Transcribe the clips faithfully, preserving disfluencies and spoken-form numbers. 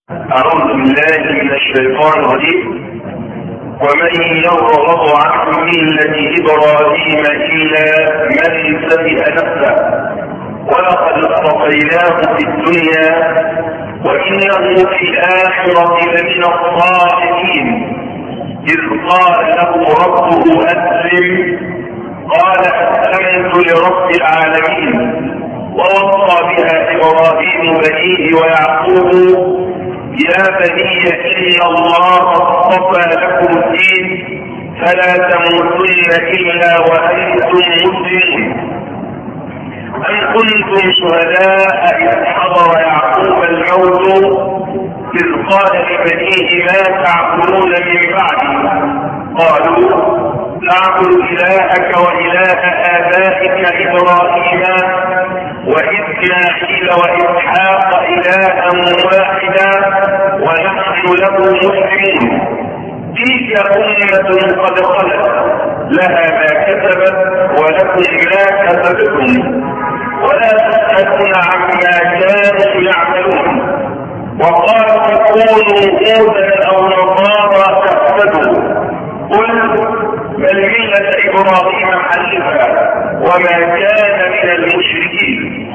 أعوذ بالله من الشيطان الرجيم. ومن يرغب عن ملة إبراهيم إلا من سفه نفسه ولقد اصطفيناه في الدنيا وإنه في الآخرة لمن الصالحين. إذ قال له ربه أسلم قال أسلمت لرب العالمين. ووصى بها إبراهيم بنيه ويعقوب يا بني إن الله اصطفى لكم الدين فلا تموتن إلا وأنتم مسلمون. أم كنتم شهداء إذ حضر يعقوب الموت إذ قال لبنيه ما تعبدون من بعدي قالوا نعبد إلهك وإله آبائك إبراهيم وإسماعيل وإسحاق إلها واحدا ونحن له مسلمون. تلك أمة قد خلت لها ما كسبت ولكم ما كسبتم ولا تسألون عما كانوا يعملون. وقالوا كونوا هودا أو نصارى تهتدوا قل بل ملة إبراهيم حنيفا وما كان من المشركين.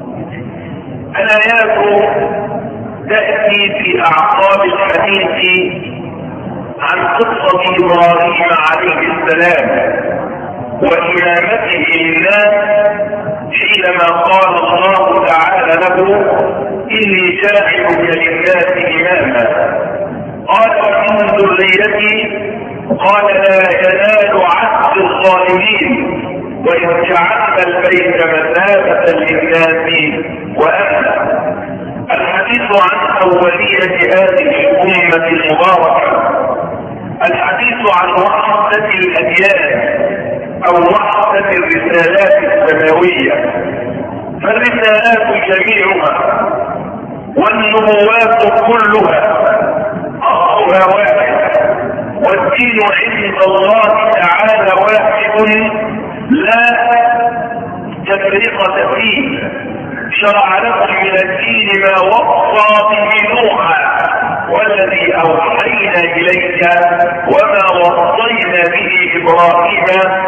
الآيات تأتي في أعقاب الحديث عن قصة إبراهيم عليه السلام وإمامته للناس حينما قال الله تعالى له إني جاعلك للناس إماما. قال من ذريتي قال لا ينال عهد الظالمين وإذ جعلنا البيت مثابة للناس وأمنا. الحديث عن أولية هذه الأمة المباركة، الحديث عن وحدة الأديان أو وحدة الرسالات السماوية. فالرسالات جميعها والنبوات كلها أصلها واحد، والدين عند الله تعالى واحد لا تفرقة فيه. شرع لكم من الدين ما وصى به نوحا والذي أوحينا إليك وما وصينا به إبراهيم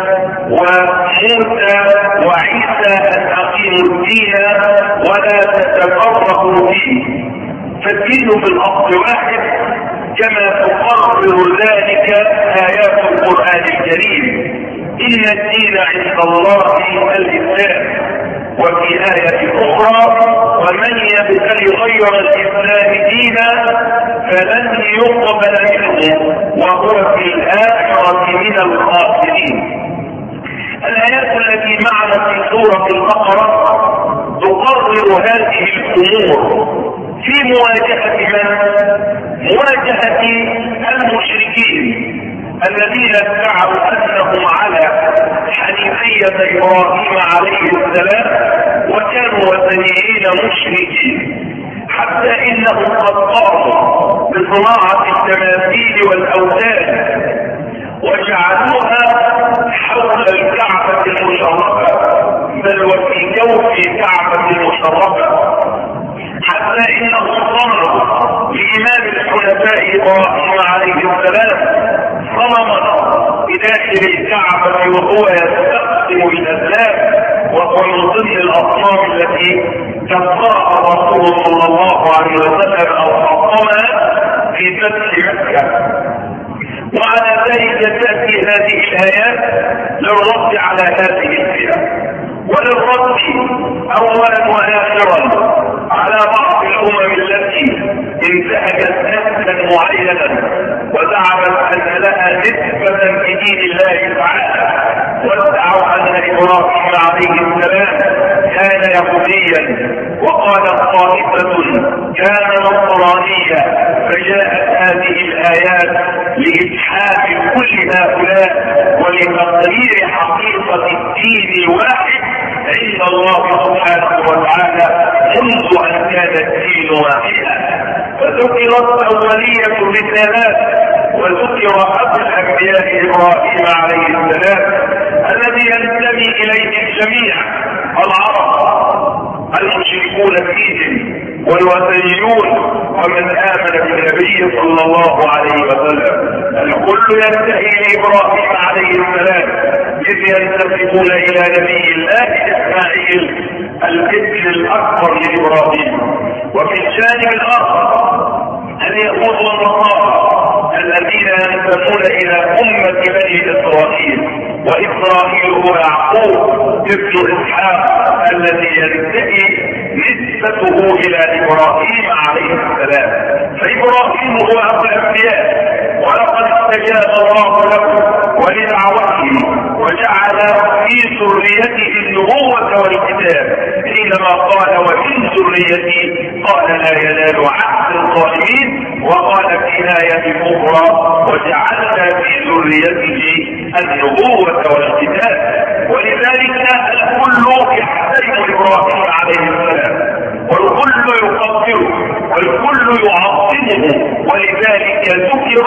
وموسى وعيسى أن أقيموا الدين ولا تتفرقوا فيه. فالدين في الأصل واحد كما تقرر ذلك آيات القرآن الكريم. إن الدين عند الله الإسلام. وفي آية أخرى ومن يبتغي غير الإسلام دينا فلن يقبل منه وهو في الآخرة من الخاسرين. الآيات التي معنا في سورة البقرة تقرر هذه الأمور في مواجهة من؟ مواجهة المشركين الذين ادعوا أنهم على حنيفية إبراهيم عليه السلام وكانوا وثنيين مشركين، حتى إنهم قد قاموا بصناعة التماثيل والأوثان وجعلوها حول الكعبة المشرفة بل وفي جوف الكعبة المشرفة، حتى إنهم صنعوا لإمام الحنفاء إبراهيم عليه السلام صنما بداخل الكعبة وهو يستقسم بالأسلام، وهو من ضمن الأصنام التي كفرها الرسول صلى الله عليه وسلم أو حطمها في فتح مكة. وعلى ذلك تأتي هذه الآيات للرد على هذه الفئة وللرد أولا وآخرا على بعض الأمم التي انتهجت نسلا معينا ودعمت أن لها نسبة في دين الله تعالى وادعوا أن إبراهيم عليه السلام كان يهوديا وقالت طائفة كان نصرانيا. فجاءت هذه الآيات لإجحاف كل هؤلاء ولتقرير حقيقة الدين الواحد عند الله سبحانه وتعالى منذ أن كان الدين واحدا. فذكرت أولية الرسالات وذكر أبو الأنبياء إبراهيم عليه السلام الذي ينتمي إليه الجميع العرب المشركون فيهم والوثنيون ومن آمن بالنبي صلى الله عليه وسلم. الكل ينتهي لإبراهيم عليه السلام إذ ينتسبون إلى نبي الله إسماعيل الابن الأكبر لإبراهيم. وفي الجانب الآخر اليهود والنصارى الذين ينتمون إلى أمة بني إسرائيل، وإسرائيل هو يعقوب ابن إسحاق الذي ينتهي نسبته إلى إبراهيم عليه السلام. فإبراهيم هو أبو الأنبياء، ولقد استجاب الله له ولدعوته وجعل في ذريته النبوة والكتاب حينما قال ومن ذريتي قال لا ينال عهد الظالمين، وقال في آية أخرى وجعلنا في ذريته النبوة والكتاب. ولذلك الكل يحترم إبراهيم عليه السلام، والكل يقدره والكل يعظمه، ولذلك ذكر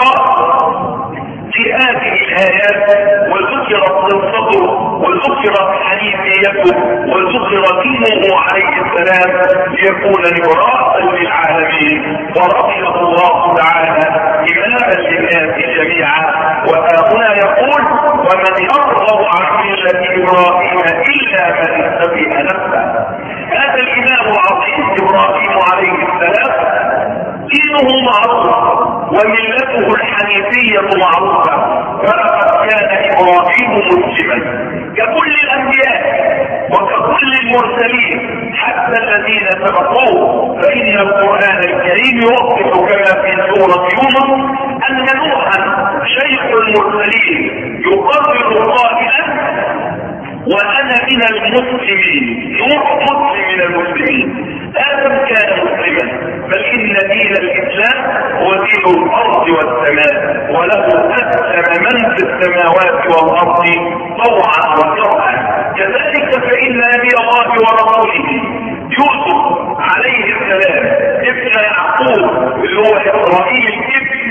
في هذه الآيات وذكرت قصته وذكرت حنيفيته وذكر دينه عليه السلام ليكون نبراء للعالمين ورضي الله تعالى إماما للناس جميعا. وهنا يقول ومن يرغب عن ملة إبراهيم إلا من سفه نفسه. هذا الإمام العظيم إبراهيم عليه السلام دينه معروف وملته الحنيفية معروفة، ولقد كان إبراهيم مسلما ككل الأنبياء وككل المرسلين حتى الذين سبقوه. فإن القرآن الكريم يوضح كما في سورة يونس أن نوحا شيخ المرسلين يقرر قائلا وأنا من المسلمين. نوح مسلم من المسلمين، آدم كان مسلما، بل إن دين الإسلام هو دين الأرض والسماء، وله أسلم من في السماوات والأرض طوعا وكرها. كذلك فإن نبي الله ورسوله يوسف عليه السلام ابن يعقوب اللي هو إبراهيم الابن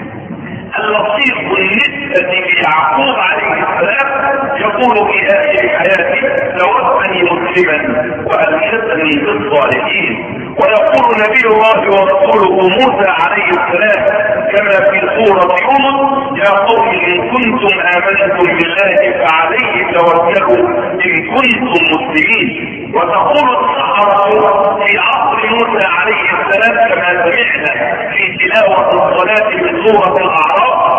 اللطيف بالنسبة ليعقوب عليه السلام يقول في آخر حياته توفني مسلما وألحقني بالصالحين. ويقول نبي الله ورسوله موسى عليه السلام كما في سورة يونس يا قوم إن كنتم آمنتم بالله فعليه توكلوا إن كنتم مسلمين. وتقول السحرة في عصر موسى عليه السلام كما سمعنا في تلاوة الصلاة في سورة الأعراف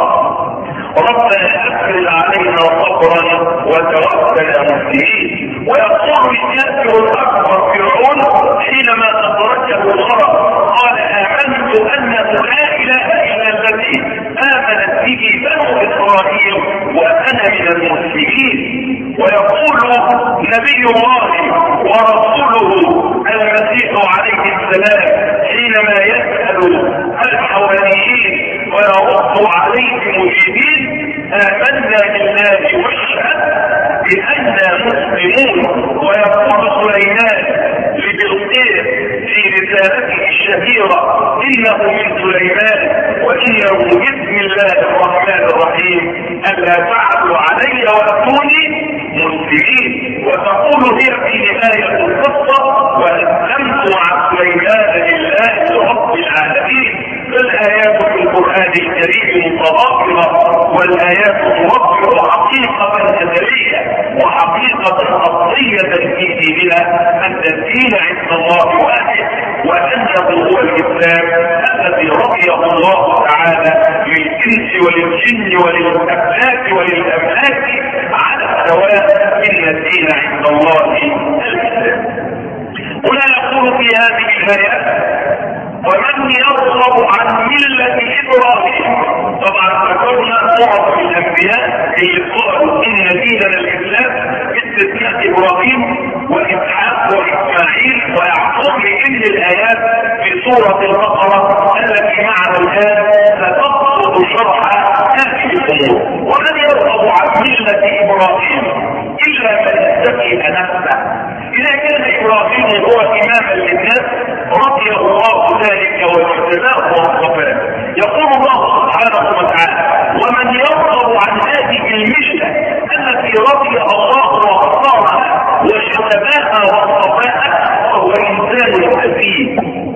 ربنا أفرج علينا صبرا وتوفنا مسلمين. ويقول الكافر الأكبر فرعون حينما أدركه الغرق قال آمنت أنه لا إله إلا الذي آمنت به بنو إسرائيل وأنا من المسلمين. ويقول نبي الله ورسوله المسيح عليه السلام حينما يسأل الحواريين ويرد عليهم مجيبين آمنا بالله واشهد بأننا مسلمون. ويقول سليمان لبلقيس في رسالته الشهيرة إنه من سليمان وإنه بسم الله الرحمن الرحيم ألا تعلوا علي وأتوني مسلمين. وتقول هي في نهاية القصة وأسلمت مع سليمان لله رب العالمين. فالآيات في القرآن الكريم متضافرة، والآيات توضح حقيقة أزلية وحقيقة أصلية في ديننا أن الدين عند الله واحد، وأنه هو الإسلام الذي رضيه الله تعالى للإنس وللجن وللأفلاك وللأملاك على سواء إن الدين عند الله الإسلام. هنا يقول في هذه الآيات ومن يرغب عن ملة إبراهيم. طبعا ذكرنا معظم الأنبياء اللي قالوا إن ديننا الإسلام باستثناء إبراهيم وإسحاق وإسماعيل ويعقوب، لأن الآيات في سورة البقرة التي معنا الآن ستبسط شرح هذه الأمور. ومن يرغب عن ملة إبراهيم إلا من سفه نفسه. إذا كان إبراهيم هو إماما للناس رضي الله ذلك واجتباه واصطفاه. يقول الله سبحانه وتعالى ومن يرغب عن هذه الملة التي رضي الله واختارها واجتباها واصطفاها فهو الميزان الحديد.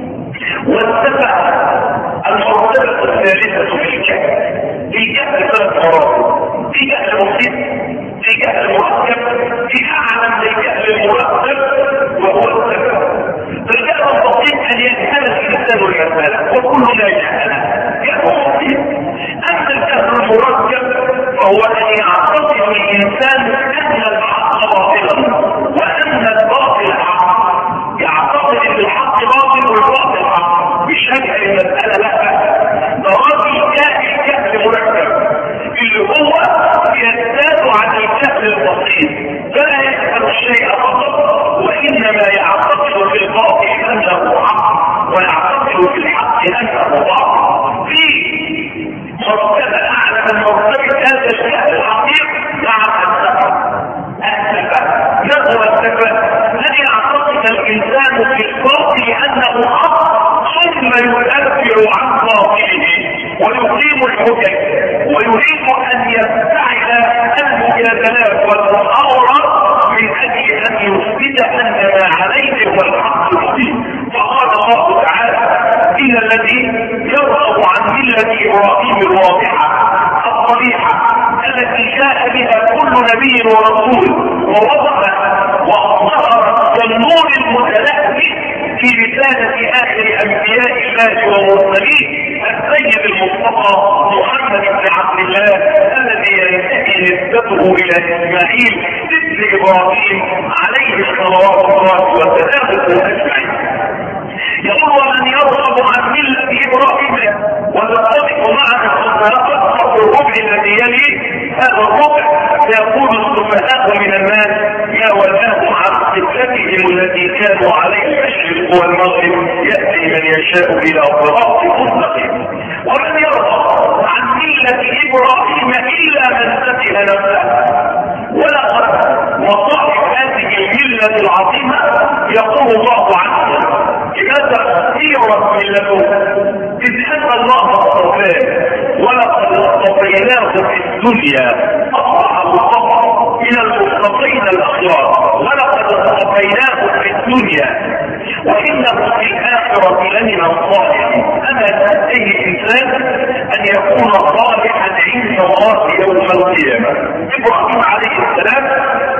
واتبع المرتبة الثالثة في الجهل. في جهل ثلاث مراتب، في جهل بسيط، في جهل مركب، في اعلى من الجهل المركب وهو السبب. فالجهل البسيط ان يجهل الانسان المسألة وكلنا جهلنا، جهل بسيط. اما الجهل المركب فهو ان يعتقد الانسان ان الحق باطلا وان الباطل حق، يعتقد ان الحق باطل والباطل حق، مش هجهل المسألة. لا، ده راجل جاهل جهل مركب اللي هو يزداد عن الجهل البسيط، فلا يفهم الشيء فقط وانما يعتقد في الباطل انه حق ويعتقد في الحق انه باطل. في مرتبه اعلى من مرتبه هذا الجهل الحقيقي مع السفه. السفه ما هو السفه؟ ان يعتقد الانسان في الباطل انه حق ثم يدافع عن باطله ويقيم الحجج ويريد ان يفتعل المجادلات والمحاورة من اجل ان يثبت ان ما عليه هو الحق المبين. فقال الله تعالى: ان الذي يرغب عن ملة ابراهيم الواضحة الصريحة التي جاء بها كل نبي ورسول ووضحت واظهرت والنور المتلألئ في رسالة اخر انبياء الله ومرسلين السيد المصطفى محمد بن عبد الله الذي ينتهي نسبته الى اسماعيل ابن ابراهيم عليه الصلوات الله وسلامه اجمعين. يقول: ومن يرغب عن ملة ابراهيم وتتفق معنا نقص الربع الذي يلي هذا الربع. يقول السفهاء من الناس: ما ولاهم عن قبلتهم التي كانوا عليه المشرق والمغرب ياتي من يشاء الى صراط مستقيم. ومن يرغب عن ملة ابراهيم الا من سفه نفسه. ولقد وصاحب هذه الملة العظيمة يقول الله عنه: لماذا اختيرت ملته؟ اذ ان الله اصطفاه ولقد اصطفيناه في الدنيا اصبح مصطفى من المصطفين الاخيار، ولقد اصطفيناه في الدنيا وانه في الاخره لمن الصالحين. اما تنتهي انسان ان يكون صالحا عند الله يوم القيامه. ابراهيم عليه السلام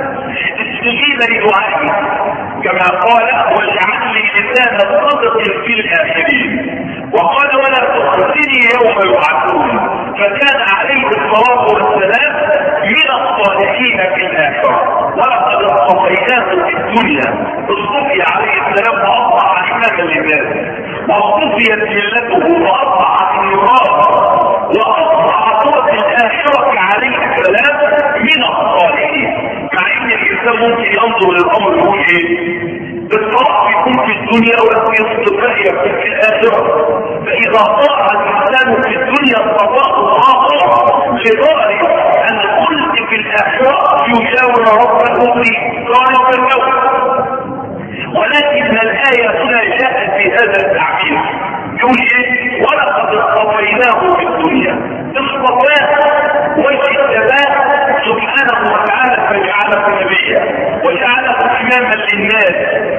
استجيب لدعائه كما قال: واجعل لي لسان صدق في الاخرين. وقال: ولا تخزني يوم يبعثون. فكان عليه الصلاه والسلام من الصالحين في الاخره. ولقد اصطفيناه في الدنيا، اصطفي عليه السلام واصبح اماما للناس، واصطفيت ملته واصبح في النار، واصبح صوت الاخره عليه السلام من الصالحين. مع ان الانسان ممكن ينظر للامر يقول ايه؟ بالطبع يكون في الدنيا ولكن اصطفاء يكون في الاخره. فاذا طاع الانسان في الدنيا اصطفاء اخر لضارب ان قلت في الاخره يجاور ربه في ذلك اليوم. ولكن الايه هنا جاءت بهذا التعبير، يقول ايه؟ ولقد اصطفيناه في الدنيا. اصطفاه واجتباه سبحانه وتعالى فجعله نبيا وجعله اماما للناس.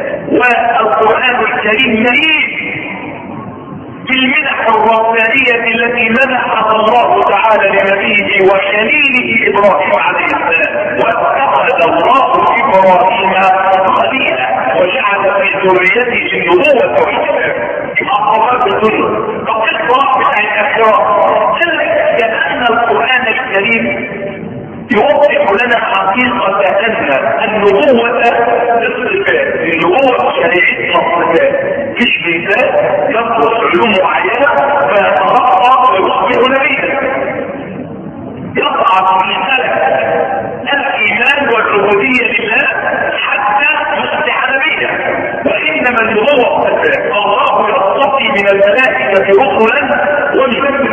والقران الكريم مليء بالمنح الربانيه التي منحها الله تعالى لنبيه وخليله ابراهيم عليه السلام. واتخذ الله ابراهيم خليلا وجعل في ذريته النبوه والكتاب. اقرب الدنيا فقصه بتاع الاخره. لان القران الكريم يوضح لنا حقيقة أن النبوة الصفات، النبوة شريعتها الصفات، مش مثال يدرس علوم معينة فيترقى ويصبح نبيا. يقع في مسألة الإيمان والعبودية لله حتى يصبح نبيا. وإنما النبوة الصفات، الله يصطفي من الملائكة رسلا ومن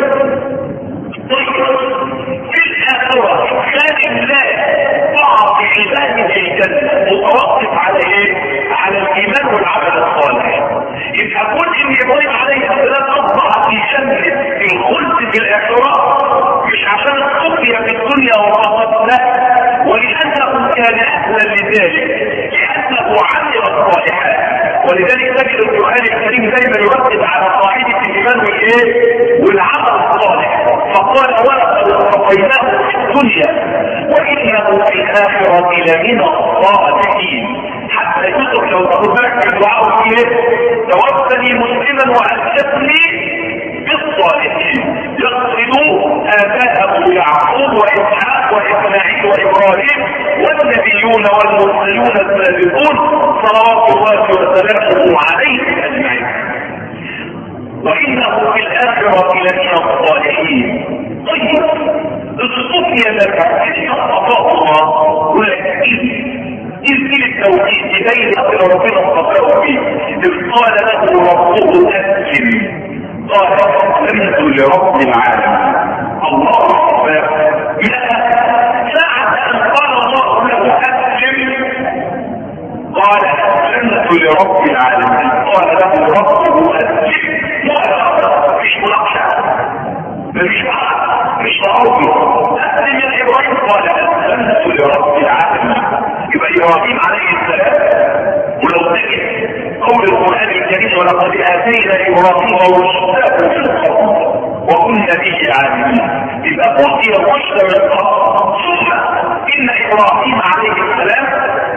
في الآخرة كان الله بعض عباده الجنة متوقف على ايه؟ على الإيمان والعمل الصالح. يبقى كل ان ابراهيم عليه السلام اصبح في جنة الخلد في الآخرة مش عشان الصفية في الدنيا وفقط، لا، ولأنه كان أهلا لذلك، لأنه عمل الصالحات. ولذلك تجد القرآن الكريم دايما يركز على قاعدة الإيمان والإيه؟ والعمل الصالح. فقال ولقد اصطفيناه في الدنيا وإنه في الآخرة لمن الصالحين. حتى يوسف لو تاخد بالك من دعاءه ايه؟ توفني مسلما وألحقني بالصالحين. يقصدوا آباءه يعقوب وإسحاق وإسماعيل وإبراهيم والنبيون والمرسلون السابقون صلوات الله وسلامه عليهم أجمعين. وإنه في الآخرة لمن الصالحين. طيب اصطفي لك اصطفاه الله ولكن إذ التوحيد بين ربنا اصطفاه فيه. إذ قال له ربه أسلم قال أسلمت لرب العالمين. الله أكبر. ساعة أن قال الله له أسلم قال أسلمت لرب العالمين. قال له ربه أسلم. مش مناقشة مش مش تعارض. أسلم يا إبراهيم قال أسلمت لرب العالمين. يبقى إبراهيم عليه السلام ولو تجد قول القرآن الكريم ولقد آتينا إبراهيم رشده في القبر وكنا به عالمين. يبقى أوتي الرشد من قبل ثم إن إبراهيم عليه السلام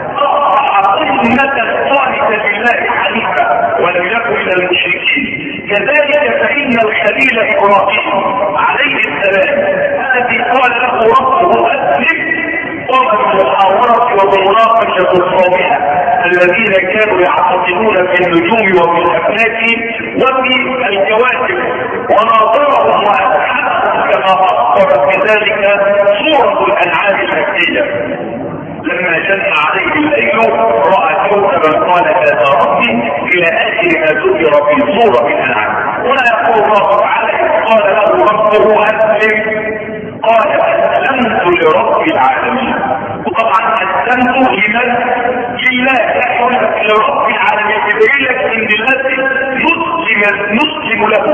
أصبح أمة قانتا لله حنيفا ولم يكن من المشركين. كذلك فإن الخليل إبراهيم عليه السلام الذي قال له ربه أسلم قام بالمحاورة وبالمناقشة الصامحة الذين كانوا يعتقدون في النجوم وفي الأفلاك وفي الكواكب وناظرهم وأسحبهم كما أخبرت بذلك سورة الأنعام المكية. لما جن عليه الليل رأى كوكبا قال هذا ربي إلى آخر ما ذكر في سورة الأنعام. هنا يقول الله تعالى قال له ربه أسلم قال أسلمت لرب العالمين. وطبعا أسلمت لمن؟ لله يحول لرب العالمين. يبين لك ان الذي نسلم نسلم له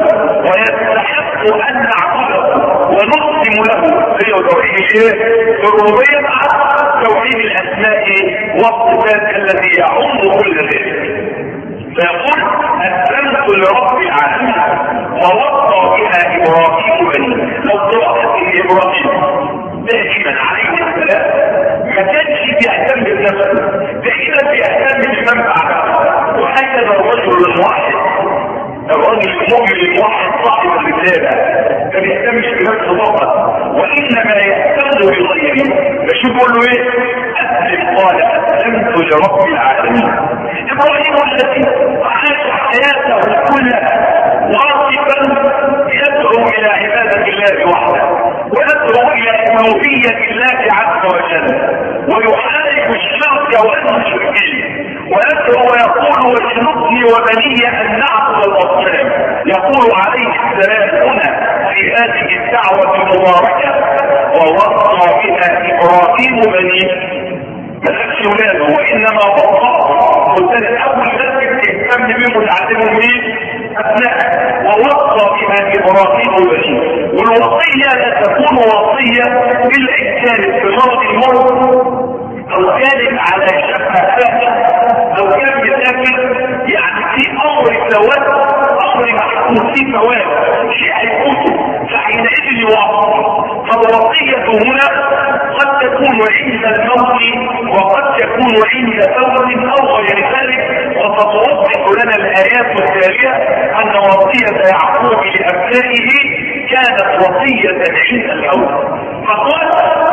ويستحق ان نعبده ونسلم له هي توحيد الربوبيه مع توحيد الاسماء والصفات الذي يعم كل ذلك. فيقول أسلمت لرب العالمين ووصى بها إبراهيم بنيه. لو تلاحظ ان إبراهيم دائما عليه السلام ما كانش بيهتم بنفسه، دائما بيهتم بمن بعده. وهكذا الرجل الواحد الرجل المؤمن الواحد صاحب الرسالة ما بيهتمش بنفسه فقط وإنما يهتم بغيره. فشوف بيقول له ايه؟ أسلم قال أسلمت لرب العالمين. إبراهيم الذي عاش حياته كلها واقفا يدعو إلى عبادة الله وحده ويدعو إلى ألوهية الله عز وجل ويحارب الشرك والمشركين ويدعو ويقول واجنبني وبني أن نعبد الأصنام. يقول عليه السلام هنا في هذه الدعوة المباركة ووصى بها إبراهيم بنيه. ملكش ولاده وإنما وصاه قلت أول ناس تهتم بهم وتعلمهم مين؟ أبنائك. ووصى بها إبراهيم بنيه. والوصية لا تكون وصية إلا إن كانت في مرض الموت أو كانت على شفافات أو كان بتاكل يعني في أمر سواد أمر محكوم فيه سواد شيء هيفوته فحينئذ يوصى. فالوصية هنا قد تكون عند الموت وقد تكون عند فوت أو غير ذلك. وستوضح لنا الآيات التالية أن وصية يعقوب لأبنائه كانت وصية عند الموت. فقال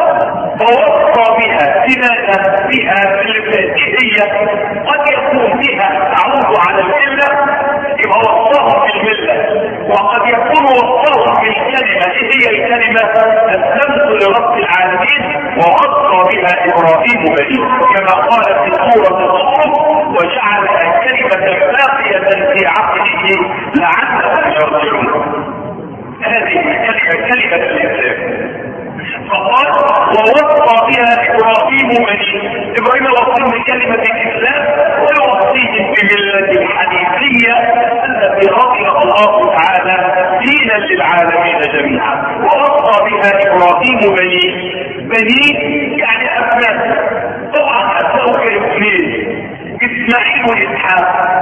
فوصى بها بماذا؟ بها بالفاتحية. قد يكون بها تعود على الملة يبقى وصاهم بالملة وقد يكون وصاهم بالكلمة. ايه هي الكلمة؟ أسلمت لرب العالمين ووصى بها إبراهيم بنيه كما قال في سورة الصف وجعلها كلمة باقية في عقله لعلهم يرجعون. هذه كلمة كلمة الإسلام. فقال ووصى بها إبراهيم بنيه. إبراهيم وصى بكلمة الإسلام ويوصيهم بملة الحنيفية التي رضي الله تعالى دينا للعالمين جميعا. ووصى بها إبراهيم بنيه. بنيه يعني أبناء. طبعا أبناء كاثنين إسماعيل إسماعيل وإسحاق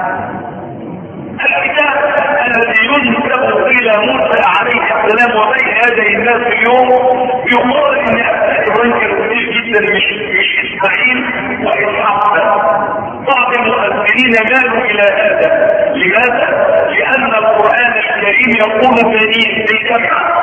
الكتاب الذي ينسب الى موسى عليه السلام وبين يدي الناس اليوم يقال ان ابناء ابراهيم كانوا كتير جدا مش مش اسماعيل واسحاق. بعض المفسرين مالوا الى هذا. لماذا؟ لان القران الكريم يقول بنين بالجمع،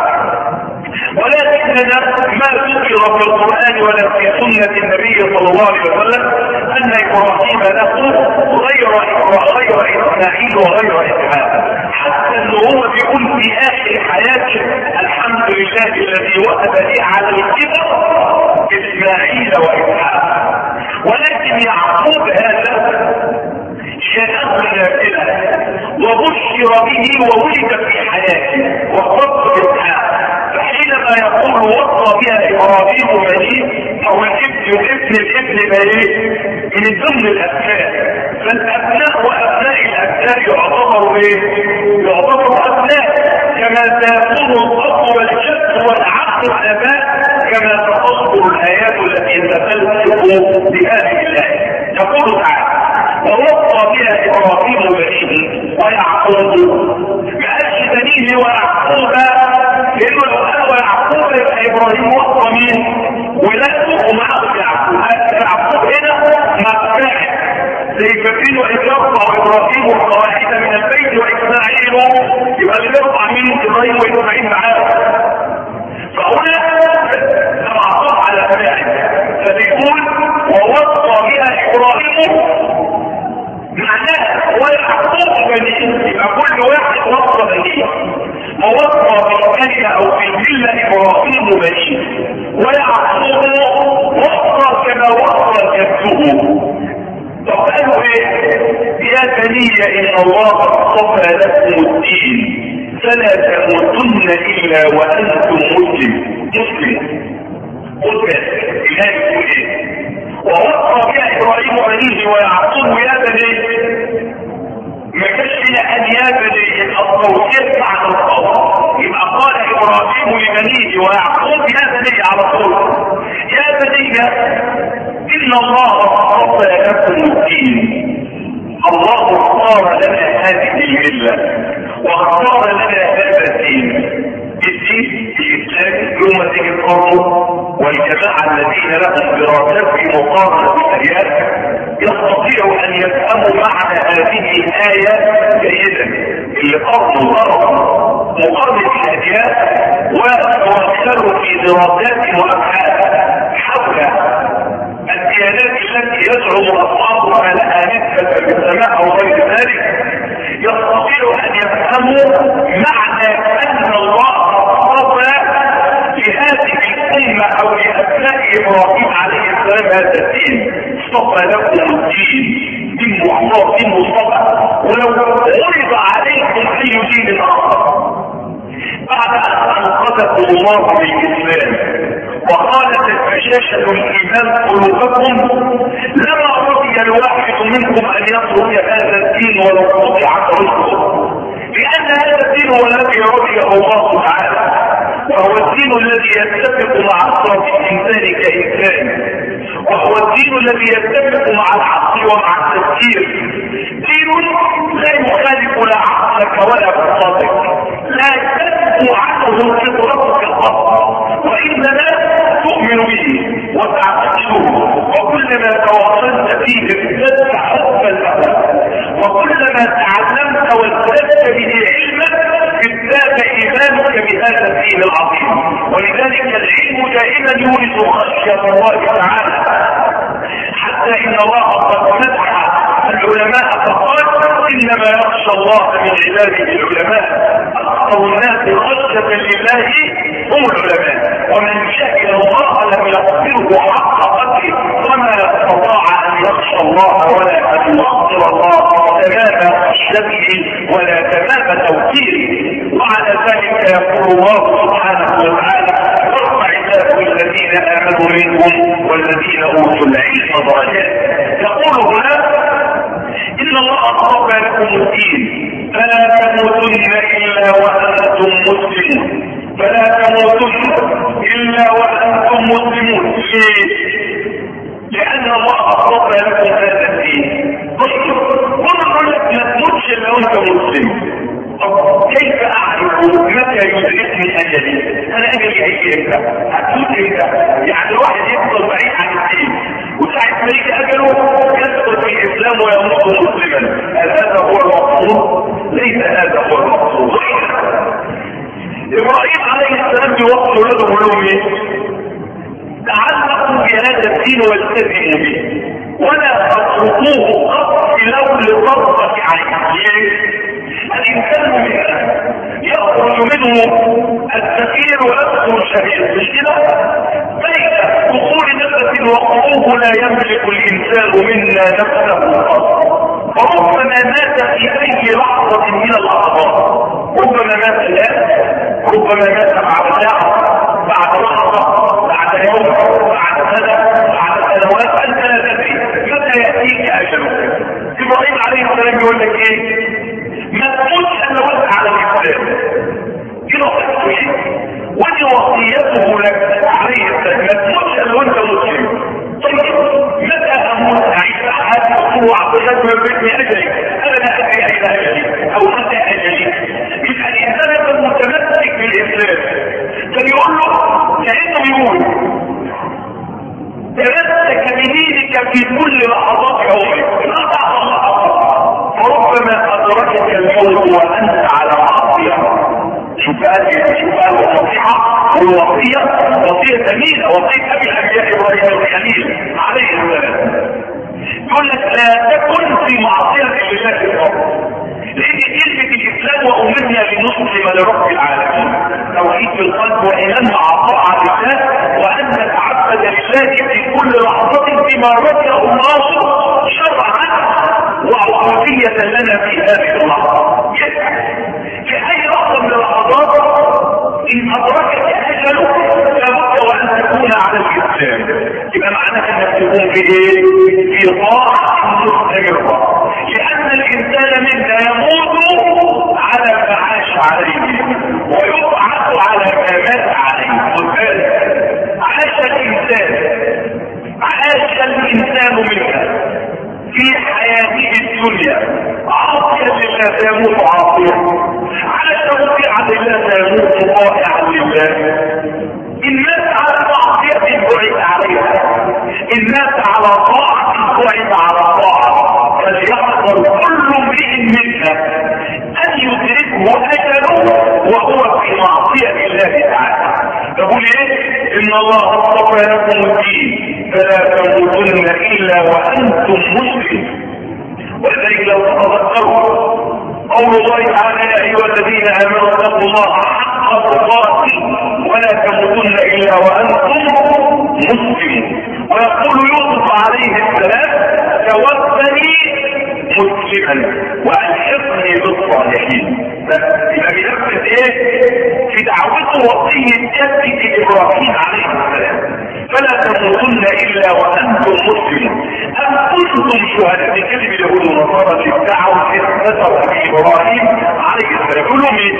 ولكننا ما ذكر في القرآن ولا في سنة النبي صلى الله عليه وسلم أن إبراهيم له غير غير إسماعيل وغير إسحاق، حتى أنه هو بيقول في آخر حياته الحمد لله الذي وهب لي على الكبر إسماعيل وإسحاق. ولكن يعقوب هذا شاءه نافلة وبشر به وولد في حياته وقد إسحاق، فحينما يقول وصى بها ابراهيم بنيه او الابن وابن الابن بنيه من ضمن الابناء، فالابناء وابناء الابناء يعتبروا ايه؟ يعتبروا ابناء، كما تكون الاب والجد والعم الاباء، كما تذكر الايات التي تتلفظ بهذه الايه. يقول تعالى ووصى بها ابراهيم بنيه ويعقوب، ما قالش بنيه ويعقوب، لانه لو قال ويعقوب يبقى ابراهيم وصى مين؟ ولاده ومعه يعقوب. يعقوب هنا مفاعل زي فاكرين واذ يرفع ابراهيم القواعد من البيت واسماعيل، يبقى اللي يرفع مين؟ ابراهيم واسماعيل معاه. فهنا معطوف على فاعل، فبيقول ووصى بها ابراهيم معناه ويعقوب بنيه، يبقى كل واحد وصى بنيه. ووصى بالكلمة او بالملة ابراهيم بنيه، ويعقوب وصى كما وصى جده. فقالوا ايه؟ يا بني ان الله اصطفى لكم الدين فلا تموتن الا وانتم مسلم مسلم قل اله يقول ايه؟ ووصى بها ابراهيم بنيه ويعقوب يا بني، ما كانش لنا ان يا بني التوصيل بعد الصوت، يبقى قال ابراهيم لبنيه ويعقوب يا بني على طول. يا بني ان الله اصطفى لكم الدين، الله اختار لنا هذه المله واختار لنا هذا الدين. الدين الاسلام يوم تيجي القوم والجماعه الذين لهم دراسات في مقارنه الايات يستطيعوا ان يفهموا معنى هذه الايه جيدا، اللي قرنوا ضربوا مقارنه الاديان وتوصلوا في دراسات وابحاث حول الديانات التي يزعم اصحابها لها نسبه في السماء او غير ذلك، يستطيع ان يفهموا معنى ان الله اصطفى لهذه الامه او لابناء ابراهيم عليه السلام هذا الدين. اصطفى لكم الدين، دين محمود، دين مصطفى، ولو عرض عليكم اي دين اخر بعد ان انقذكم الله بالاسلام وقالت بشاشة الايمان قلوبكم لما رضي الواحد منكم ان يترك هذا الدين ولو قطعت رزقه، لان هذا الدين هو الذي رضيه الله تعالى، وهو الدين الذي يتفق مع اطراف الانسان كانسان، وهو الدين الذي يتفق مع العقل ومع التفكير. دين لا يخالف لا عقلك ولا فطرتك، لا تنفو عنه فطرتك الخاصه، وانما تؤمن به وتعتقده، وكلما تواصلت فيه ازددت حبا له، وكلما تعلمت وازددت به علما ازداد ايمانك بهذا الدين العظيم. ولذلك العلم دائما يورث خشيه الله تعالى، حتى ان الله قد مدح العلماء فقال انما يخشى الله من عباده العلماء، اكثر الناس خشيه لله هم العلماء، ومن شهد الله لم يغفره حق قدره، وما استطاع ان يخشى الله ولا ان يغفر الله تمام خشيته ولا تمام توكيله. وعلى ذلك يقول الله سبحانه وتعالى يرفع الله الذين امنوا منهم والذين اوتوا العلم درجات. يقول هنا ان الله اصطفى لكم الدين فلا تموتن الا وانتم مسلمون، فلا تموتن الا وانتم مسلمون. ليه؟ لان الله اصطفى لكم هذا الدين. طيب وانت مسلم. طب كيف اعرف متى يدركني اجلي؟ انا اجلي هيجي امتى؟ هتموت امتى؟ يعني الواحد يفضل بعيد عن الدين وساعة ما يجي اجله يدخل في الاسلام ويموت مسلما. هل هذا هو المقصود؟ ليس هذا هو المقصود. ابراهيم عليه السلام بوقت ولاده لهم ايه؟ تعلقوا بهذا الدين والتزموا به ولا تتركوه قط لو لطرفة عين. الانسان منها يخرج منه السفير ويدخل الشهيد، مش كده؟ بين دخول نفس وخروج لا يملك الانسان منا نفسه قط. وربما مات في اي لحظة من اللحظات، ربما مات الان، ربما مات بعد ساعة، بعد لحظة، بعد يوم، بعد سنة، بعد سنوات. انت لا تدري متى يأتيك اجلك. ابراهيم عليه السلام يقول لك ايه؟ ما تموتش الا وانت على الاسلام. دي نقطة ايه؟ ودي وصيته لك عليه السلام، ما تموتش الا وانت مسلم. طيب متى اموت؟ اعيش حياتي مطروعة بشكل يبركني اجلي، انا لا ادري اين اجلي او متى اجلي. يبقى الانسان يبقى متمسك بالاسلام. كان يقول له كانه بيقول تمسك بدينك في كل لحظات يومك لا تعصى الله، وربما ادركك الموت وانت على معصيه. شوف قال شوف قال النصيحه والوصيه، وصيه ثمينه، وصيه ابي الانبياء ابراهيم الخليل عليه السلام. يقول لك لا تكن في معصيه لله الرب، لان كلمه الاسلام وامرنا لنسلم لرب العالمين توحيد في القلب وايمان مع طاعه الله، وان نتعبد لله في كل لحظه بما رضي الله شرعا وعقوبيه لنا في هذه اللحظه. في اي لحظه من اللحظات ان ادركك اجلك لابد وان تكون على الاسلام. يبقى معناها انك تكون في ايه؟ في طاعه مستمره، لان الانسان منا يموت على ما عاش عليه ويبعث على ما مات عليه. وذلك عاش الانسان عاش الانسان منا في حياته الدنيا عاصيا لله سيموت عاصيا، عاش مطيعا لله سيموت طائعا لله. الناس على معصية بعيد عليها، الناس على طاعة بعيد على طاعة. فليحذر كل امرئ منا ان يدركه اجله وهو في معصية الله تعالى. تقول ايه؟ ان الله اصطفى لكم الدين فلا تموتن الا وانتم مسلمون. ولذلك لو تتذكروا قول الله تعالى يا ايها الذين امنوا اتقوا الله حق تقاته ولا تموتن الا وانتم مسلمون. ويقول يوسف عليه السلام توفني مسلما والحقني بالصالحين. يبقى بينفذ ايه؟ في دعوته وصيه جده ابراهيم عليه السلام فلا تموتن الا وانتم مسلمون. ام كنتم شهداء؟ دي كلمه اليهود والنصارى في الدعوه في نسبه ابراهيم عليه السلام. يقولوا مين؟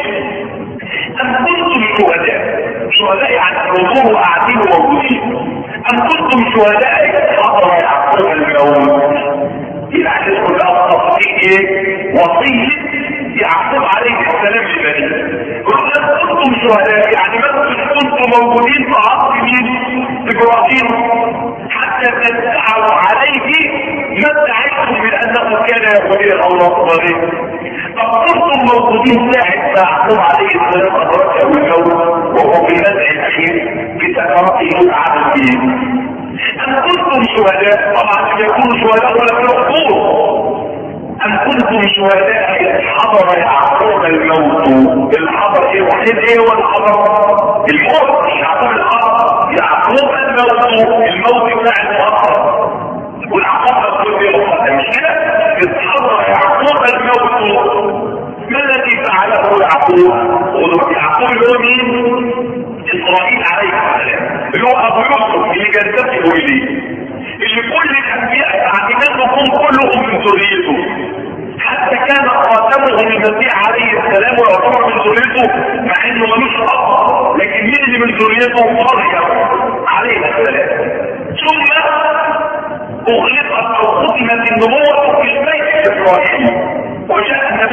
ام كنتم شهداء؟ شهداء يعني حضور وقاعدين وموجودين. ام كنتم شهداء حضر يعقوب الموت؟ يبقى تدخل بقى تصحيح ايه؟ وصيه يعقوب عليه السلام لبنيه. قلنا كنتم شهداء يعني ما كنتم موجودين في عصر مين؟ ابراهيم حتى تدعوا عليه ما ادعيتم من انه كان يهوديا او نصرانيا. طب كنتم موجودين ساعه يعقوب عليه السلام ادركه الموت وهو في النزع الاخير في سكرته على الدين. أم كنتم شهداء؟ طبعا لم يكونوا شهداء ولا يقولوا. أم كنتم شهداء إذ حضر يعقوب الموت؟ الحضر إيه وحيد إيه والحضر؟ الموت مش يعقوب الحضر، يعقوب الموت، الموت بتاع المؤخر والعقوب تقول إيه مقدم مش كده؟ إذ حضر يعقوب الموت ما الذي فعله يعقوب؟ يعقوب اللي هو مين؟ إسرائيل عليه السلام اللي هو ابو يوسف اللي جدته اليه، اللي كل الانبياء اعتمادهم كلهم من ذريته، حتى كان خاتمهم المسيح عليه السلام ويعتبر من ذريته مع انه ملوش اب، لكن مين اللي من ذريته؟ مريم عليه السلام. ثم اغلقت او ختمت النبوه في البيت الاسرائيلي وجاء النبي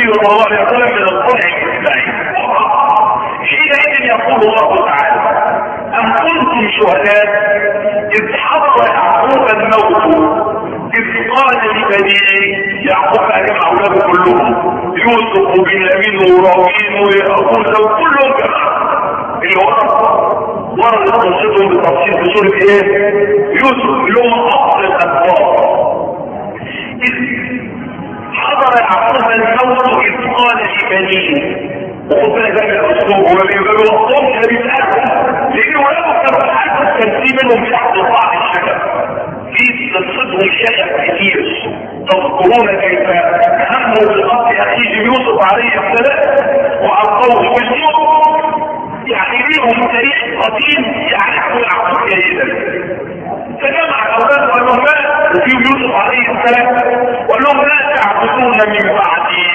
النبي صلى الله عليه وسلم من الصنع الاسماعيلي. حينئذ يقول الله تعالى: ام كنتم شهداء اذ حضر يعقوب الموت اذ قال لبنيه، يعقوب جمع اولاده كلهم، يوسف وبنيامين وراويل ويعقوب كلهم جماعه اللي ورا ورا قصتهم بالتفصيل في سوره ايه؟ يوسف اللي هم افضل الاسباب. اذ حضر يعقوب الموت اذ قال لبنيه، وخد بالك من الاسلوب وما بيوصلهمش بيتقال، لان ولاده كانوا الحاجه كان في منهم تحت بعض الشجر، في قصتهم شجر كتير. تذكرون كيف هموا بقتل اخيه يوسف عليه السلام وعرضوه بالموت، يعني ليهم تاريخ قديم يعرفوا يعقوب جيدا. فجمع اولاده وقال لهم ما، وفيهم يوسف عليه السلام وقال لهم لا تعبدون من بعدي،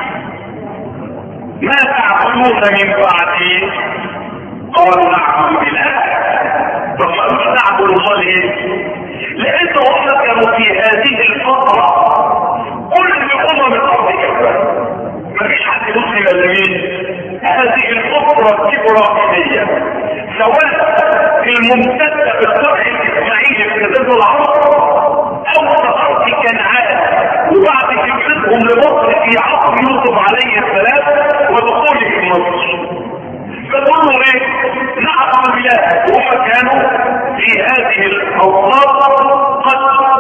ما تعبدون من بعدي؟ قالوا نعبد الاله. فقالوا نعبد الله ليه؟ لان هم كانوا في هذه الفتره كل امم الارض كفر، ما فيش حد مسلم الا مين؟ هذه الفتره الابراهيميه، سواء الممتده بالصرح الاسماعيلي في جزيره العرب او فتره كنعان وبعد هجرتهم لمصر في عصر يوسف عليه السلام ودخولهم مصر. فقالوا ايه؟ نعبد الاله. وهم كانوا في هذه الاوقات قد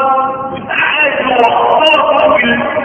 عاشوا واختلطوا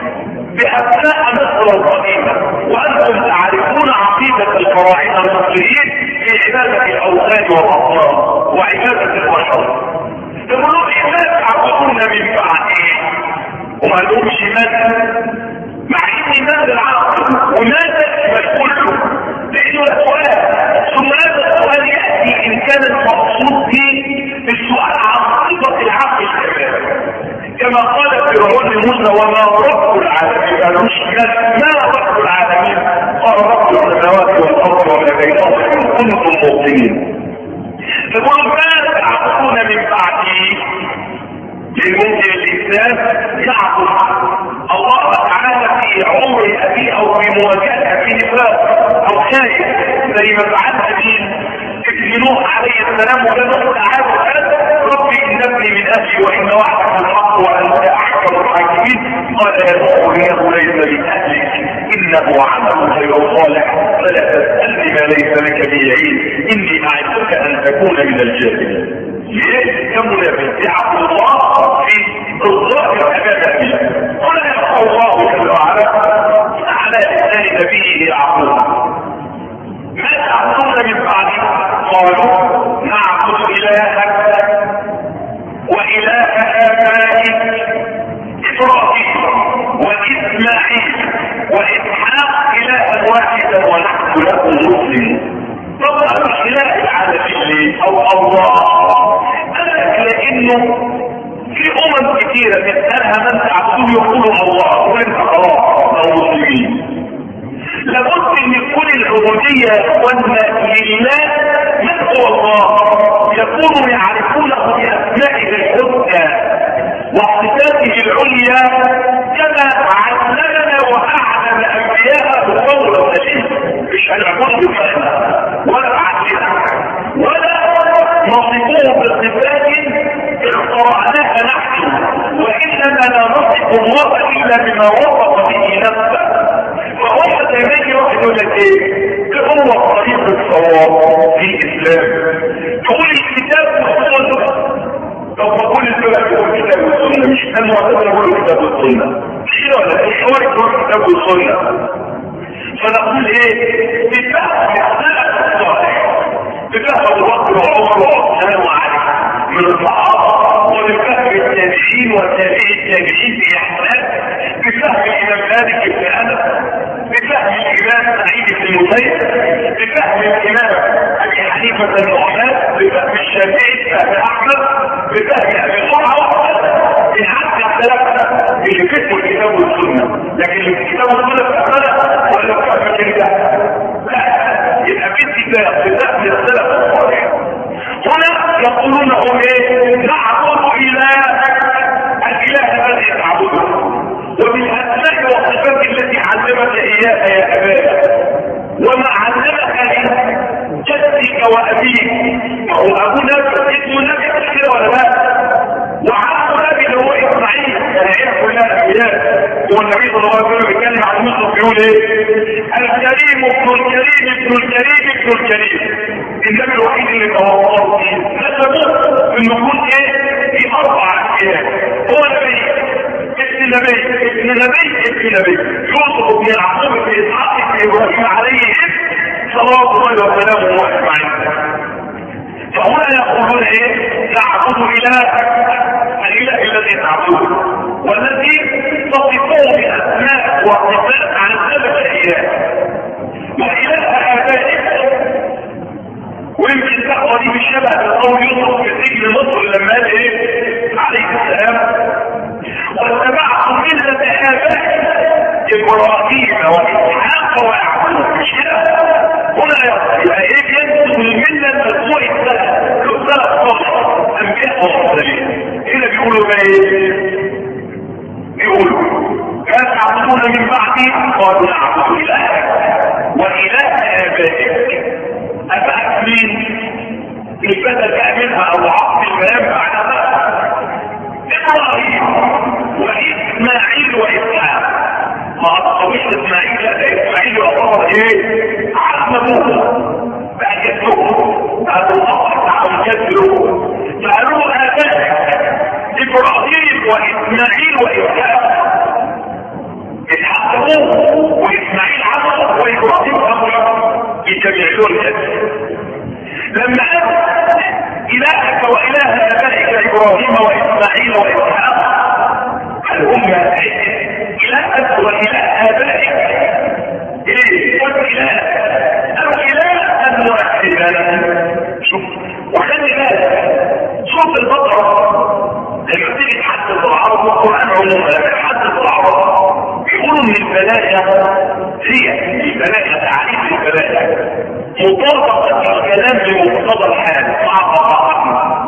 بابناء مصر القديمه، وانتم تعرفون عقيده الفراعنه المصريين في عباده الاوثان والاصنام وعباده البشر. يقولون ما تعبدون من بعدي؟ وما لهمش ماذا، مع ان ماذا العقل وماذا كله، لانه السؤال ثم هذا السؤال ياتي ان كان المقصود به السؤال عن صفه العقل كمان، كما قال فرعون لموسى: وما رب العالمين؟ قالوا ما رب العالمين؟ قال: رب السماوات والارض وما بينهما ان كنتم موقنين. فقالوا ما تعبدون من بعدي؟ لممكن الانسان يعبد الله تعالى في عمر ابيه او في مواجهه ابيه او خايف، زي ما فعل مين؟ ابن نوح عليه السلام وكان تعالى ربي ان ابني من اهلي وان وعدك الحق وانت احكم الحاكمين. قال يا نوح انه ليس من اهلك انه عمل غير صالح فلا تسالني ما ليس لك به علم اني اعدك ان تكون من الجاهلين. ليه؟ كمنافق يعبد الله في الظاهر امام ابيه. قال يقول الله جل وعلا على لسان نبيه يعقوب: ما تعبدون من بعدي؟ قالوا نعبد الهك واله ابائك ابراهيم واسماعيل واسحاق الها واحدا ونحن له مسلمون. طبعا مش اله العالمين او الله، قالك لانه في امم كثيره تسالها من تعبدون يقولوا الله، وانت خلاص او مسلمين. لابد ان يكون العبوديه يا اخوانا لله من هو الله، يكونوا يعرفونه باسمائه الحسنى وصفاته العليا كما علمنا واعلم انبياء بقول النبي. مش هنعبد بفهمنا ولا بعقلنا ولا نصفوه بصفات اخترعناها نحن، وانما لا نصف الله الا بما وصف به نفسه. فهو دايما يقول لك ايه؟ هو طريق الصواب في الاسلام. تقول الكتاب والسنه، لو بقول السنه يقول الكتاب والسنه، مش انا معتبر اقول الكتاب والسنه، مش كده ولا ايه؟ الحوار يقول الكتاب والسنه. فنقول ايه؟ بفهم السلف الصالح، بفهم ابو بكر وعمر وعثمان وعلي من الصحابه، وبفهم التابعين وتابعي التابعين في احسان، بفهم الامام مالك بن انس، بفهم الامام سعيد بن المسيب، بفهم الامام ابي حنيفه النعمان، بفهم الشافعي بفهم احمد، بفهم ابي زرعه. العبد الثلاثه اللي كتبوا الكتاب والسنه، لكن الكتاب والسنه فهمنا ولا فهم كده؟ لا، يبقى في اتفاق بفهم السلف الصالح. هنا يقولون هم ايه؟ نعبد الهك، الاله الذي تعبده وبالاسماء والصفات التي علمنا علمك اياها يا ابانا وما علمك جدك وابيك. هو ابونا اسمه نبي كده ولا لا؟ وعمه نبي اللي هو اسماعيل، العيله كلها انبياء. هو النبي صلى الله عليه وسلم بيتكلم عن يوسف بيقول ايه؟ الكريم ابن الكريم ابن الكريم ابن الكريم. النبي الوحيد اللي توفاه فيه نسبه انه يكون ايه؟ في اربع اشياء. هو نبي ابن نبي ابن نبي ابن نبي. يوسف بن يعقوب بن اسحاق بن ابراهيم عليه صلوات الله وسلامه اجمعين. فهنا يقولون ايه؟ نعبد الهك الاله الذي نعبده والذي تصفوه باسماء وصفات عن ثلاث اشياء واله ابائك. ويمكن تقوى دي بالشبه بقول يوسف في سجن مصر لما قال ايه عليه السلام واتبعت مله ابائك ابراهيم واسحاق ويعقوب. مش كده؟ هنا يبقى ايه بينسب المله المذكوره الثلاث الثلاث صالح انبياء ومرسلين. هنا بيقولوا بقى ايه؟ بيقولوا ما تعبدون من بعدي؟ قالوا نعبد الهك واله ابائك. ابائك مين؟ مش بدل تعملها او عقد الكلام بعدها ابراهيم واسماعيل واسحاق. ما أطلقش إسماعيل لا إسماعيل يعتبر إيه؟ عزم أبوه بقى جسره بقى الله تعالى جسره. فقالوا آبائك إبراهيم وإسماعيل وإسحاق. إسحاق أبوه وإسماعيل عزمه وإبراهيم أبوه يتبعون الجسر. لما قال إلهك وإله آبائك إبراهيم وإسماعيل وإسحاق الأمة إلهك وإله آبائك إيه؟ قلت إله أو إله موحدا. شوف وخلي بالك صوت البقرة لما تيجي تحدث العرب والقرآن عموما لما تحدث العرب يقولوا إن البلاغة هي البلاغة تعريف البلاغة مطابقة الكلام لمقتضى الحال مع قطعه.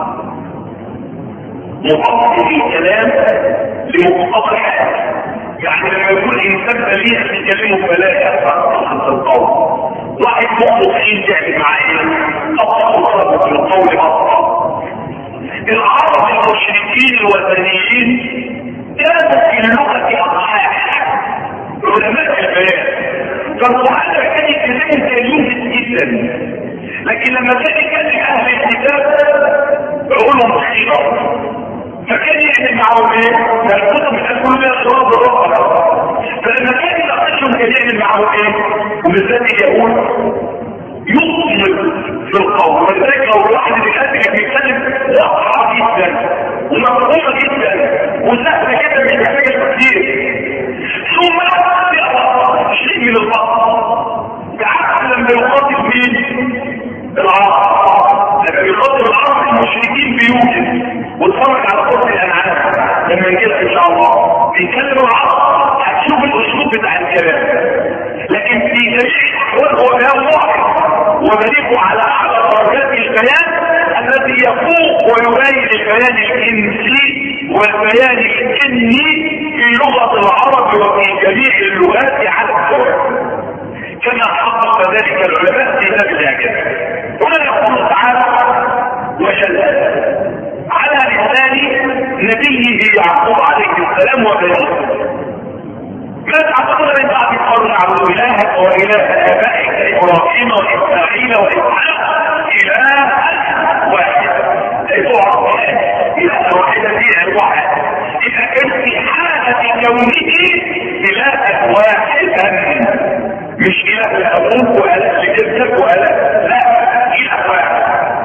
مطابقة الكلام لمقتضى الحال يعني لما يكون انسان بليغ بيكلمه بلاغه في القول. واحد مخلصين تعمل معاه اطلق في القول اطلق. العرب المشركين الوثنيين كانوا في اللغه اصحاح علماء البيان. فالقران كان يتكلموا كلمه جدا، لكن لما كان يتكلم اهل الكتاب يقولوا مصيبه. فكان يعمل معهم ايه؟ فالكتب بتقول بها صواب الرقم. فلما كان يناقشهم كان يعمل معهم ايه؟ وبالذات يقول يطلق في القول. ولذلك لو الواحد اللي كان بيتكلم واضحه جدا ومفهومه جدا وسهله جدا مش محتاجه كتير ثم يقرا شيء من البطن بعكس لما يخاطب مين؟ العرب. لما يخاطب العرب المشركين بيوجد واتفرج على قصة الانعام لما نجيلها ان شاء الله بيتكلم العرب هتشوف الاسلوب بتاع الكلام. لكن في جميع الاحوال هو كلام واحد وبليغه على اعلى درجات البيان الذي يفوق ويبين البيان الانسي والبيان الجني في لغه العرب وفي جميع اللغات على الدول كما حقق ذلك العلماء في باب الاعجاز. هنا يقول تعالى وجل على لسان نبيه يعقوب عليه السلام وبنيه ما تعتقد من بعد قالوا نعبد الهك واله ابائك ابراهيم واسماعيل واسحاق اله واحد. تعرف اله واحده دي واحد اذا كان في حاله كونه اله واحدا مش اله لابوك واله لجدك واله لا اله واحد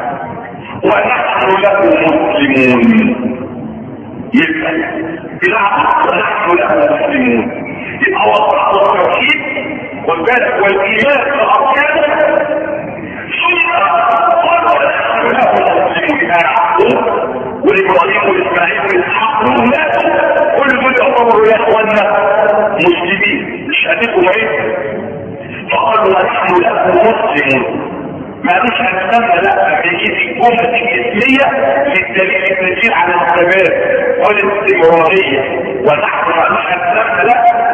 ونحن له مسلمون. يبقى بنعبد ونحن له مسلمون. يبقى وضع التوحيد والبلد والايمان باركانه ثم قالوا ونحن له مسلمون. يعقوب والابراهيم والاسماعيل والاسحاق واولاده كل دول يعتبروا يا اخوانا مسلمين. مش هتبقوا ايه؟ فقالوا ونحن له مسلمون. ما قالوش هنسمى لا بيجي الجمله الاسميه للدليل الدليل على الثبات والاستمراريه. ونحن ما قالوش هنسمى لا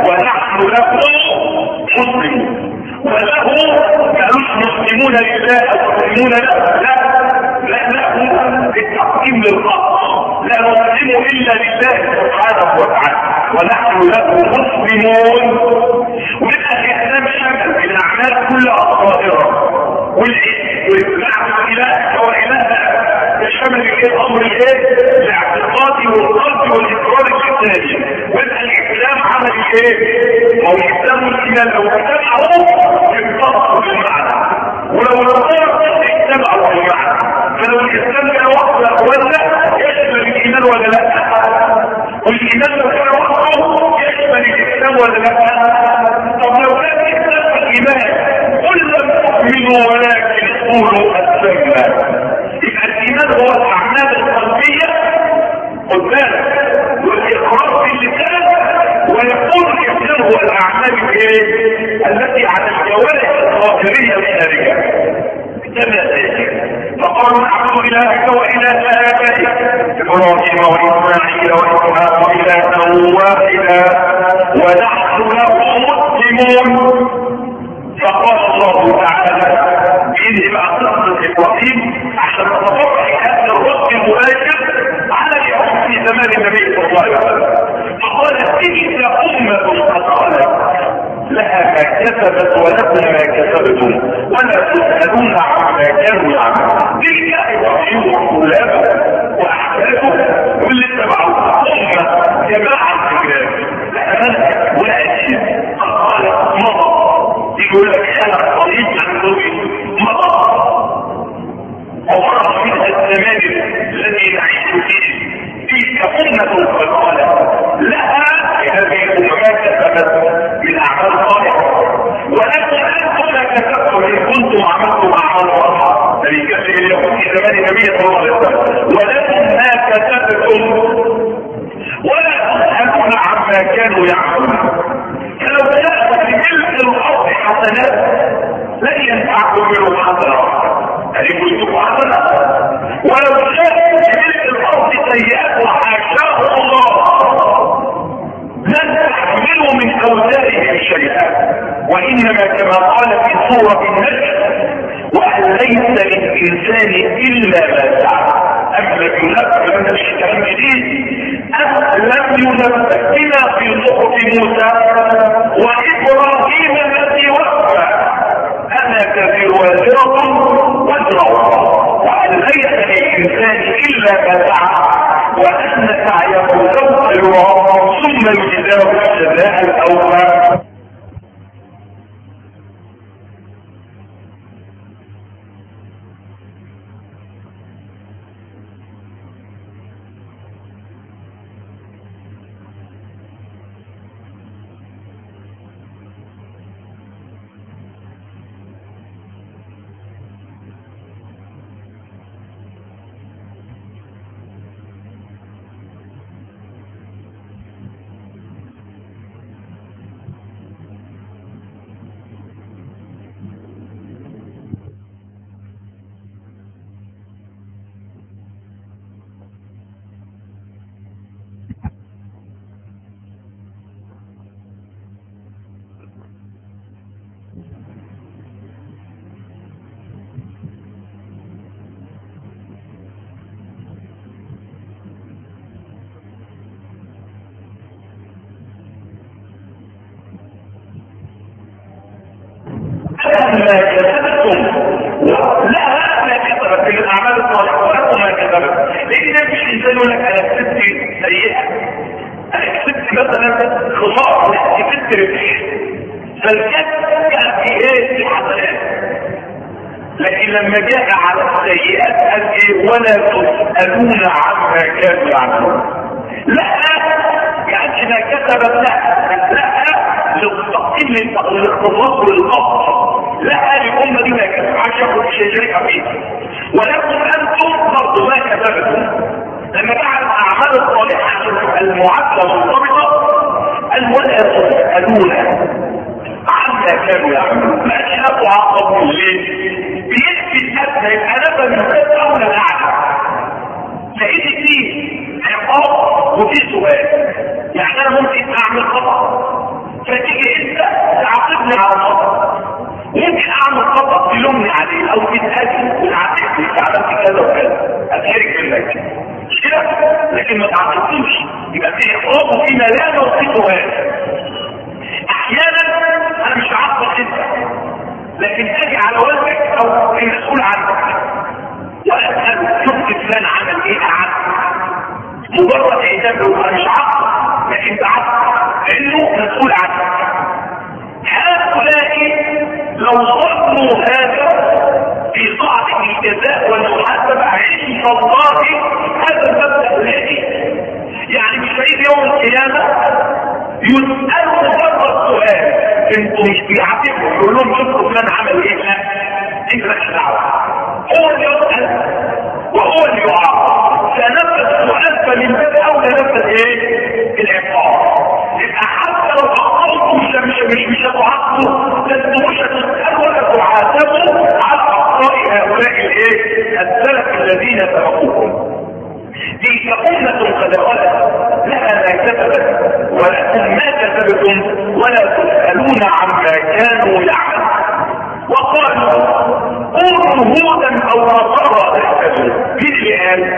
ونحن له مسلمون. وله مالوش مسلمون لله او مسلمون له، لا لا له التقديم للخط، لا نسلم الا لله سبحانه وتعالى ونحن له مسلمون. ويبقى الاسلام شامل الاعمال كلها الظاهره والنعم الاله واله يشمل الامر الايه؟ الاعتقادي والقلب والاقرار اللساني. ويبقى الاسلام عمل ايه؟ او الاسلام والايمان لو اجتمعوا ينتصروا بالمعنى، ولو اختاروا اجتمعوا بالمعنى. فلو الاسلام كان وحده اخوانا يشمل الايمان ولا لا؟ والايمان لو كان وحده يشمل الاسلام ولا لا؟ طب لو كان الاسلام والايمان قل لم تؤمنوا ولكن قولوا اسلمنا، يبقى الايمان هو الاعمال القلبيه قدام والاقرار باللسان، ويقول الاسلام هو الاعمال الايه؟ التي على الجوارح الظاهريه الخارجه كما ذلك. فقالوا نعبد الهك واله ابائك ابراهيم واسماعيل واسحاق الها واحدا ونحن له مسلمون. فقال الله تعالى بإذن مع قصة إبراهيم عشان نتطرق هذا الرد المباشر على اليهود في زمان النبي صلى الله عليه وسلم. فقال تلك أمة قد خلت لها ما كسبت ولكم ما كسبتم ولا تسألون عما كانوا يعملون. تلك إبراهيم وأولاده وأحفاده واللي اتبعوه أمة جماعة الناس لها وأجل قد خلت مضى. يقول لك انا طريق عن مضى وفرق منها الزمان الذي نعيش فيه. تلك أمة قد خلت لها هذه الأمة كسبت من أعمال صالحة ولكن أنتم لا كسبتم إن كنتم عملتم أعمال صالحة. الذي كسب اليهود في زمان النبي صلى الله عليه وسلم ولكن ما كسبتم ولا تسألون عما كانوا يعملون. فلو جاءت لملك الأرض حسنات لن ينفعكم منهم حسنات، هذه كلكم حسنات. ولو جاءت لملك الأرض سيئات وحاشاه الله لن تحملوا من أوزارهم شيئا، وإنما كما قال في سورة النجم وأن ليس للإنسان إلا ما سعى. أم لم ينبأ من الكلام جديد أم لم ينبأ بما في صحف موسى وإبراهيم الذي وفى أنا تزر وازرة وزر أخرى وأن ليس للإنسان إلا ما سعى وأن سعيه سوف يرى ثم يجزاه الجزاء الأوفى. ما كسبتم لا ما كسبت من الاعمال الصالحه ولكم ما كسبت. لان مش انسان يقول لك انا كسبت سيئه، انا كسبت مثلا خساره، لا كسبت ربح. فالكسب كان في ايه؟ في حسنات. لكن لما جاء على السيئات قال ايه؟ ولا تسالون عما كانوا يعملون. لا يعني اذا كسبت لا لا للتقييم للاختصاص والقصد، لا الأمة دي ما كسب عشان شيء شريكة فيها. ولكن أنتم برضو ما كسبتم. لما جعل الأعمال الصالحة المعادلة مرتبطة قال ولا تسألون عما كانوا يعملون. ما أشهدوا عقبوا ليه؟ بيكفي الأدنى يبقى نبى من الأول الأعلى. لقيت فيه عقاب وفيه سؤال. يعني أنا ممكن أعمل خطأ فتيجي انت تعاقبني على الخطأ، ممكن اعمل خطأ تلومني عليه او تتهاجم وتعاتبني عملت كذا وكذا اتحرج منك مش كده، لكن ما تعاقبتوش يبقى في احراج وفيما لا نوصفه هذا. احيانا انا مش عاقبك انت لكن اجي على والدك او المسؤول عنك واسال شفت فلان عمل ايه عنك، مجرد اعتبره انا مش عاقب لكن تعاقب لانه مسؤول عنك. هؤلاء لو ظنوا هذا في صعد الجزاء والمحاسبه عند الله هذا المبدا الهادي، يعني مش هيجي يوم القيامه يسالوا مجرد سؤال انتوا مش بيعاتبوا يقول لهم شوفوا فلان عمل ايه، لا انت مالكش دعوه، هو اللي يسال وهو اللي يعاقب. فنفذ السؤال فمن باب اولى نفذ ايه؟ العقاب. يبقى حتى لو اخطأتم مش مش مش هتعاقبوا، لانتوا مش هتسالوا ولا تعاتبوا على اخطاء هؤلاء الايه؟ السلف الذين سبقوكم. دي أمة قد خلت لها ما كسبت ولكم ما كسبتم ولا تسألون عما كانوا يعملون. وقالوا قولوا هودا او نصارى تهتدوا. مين اللي قال؟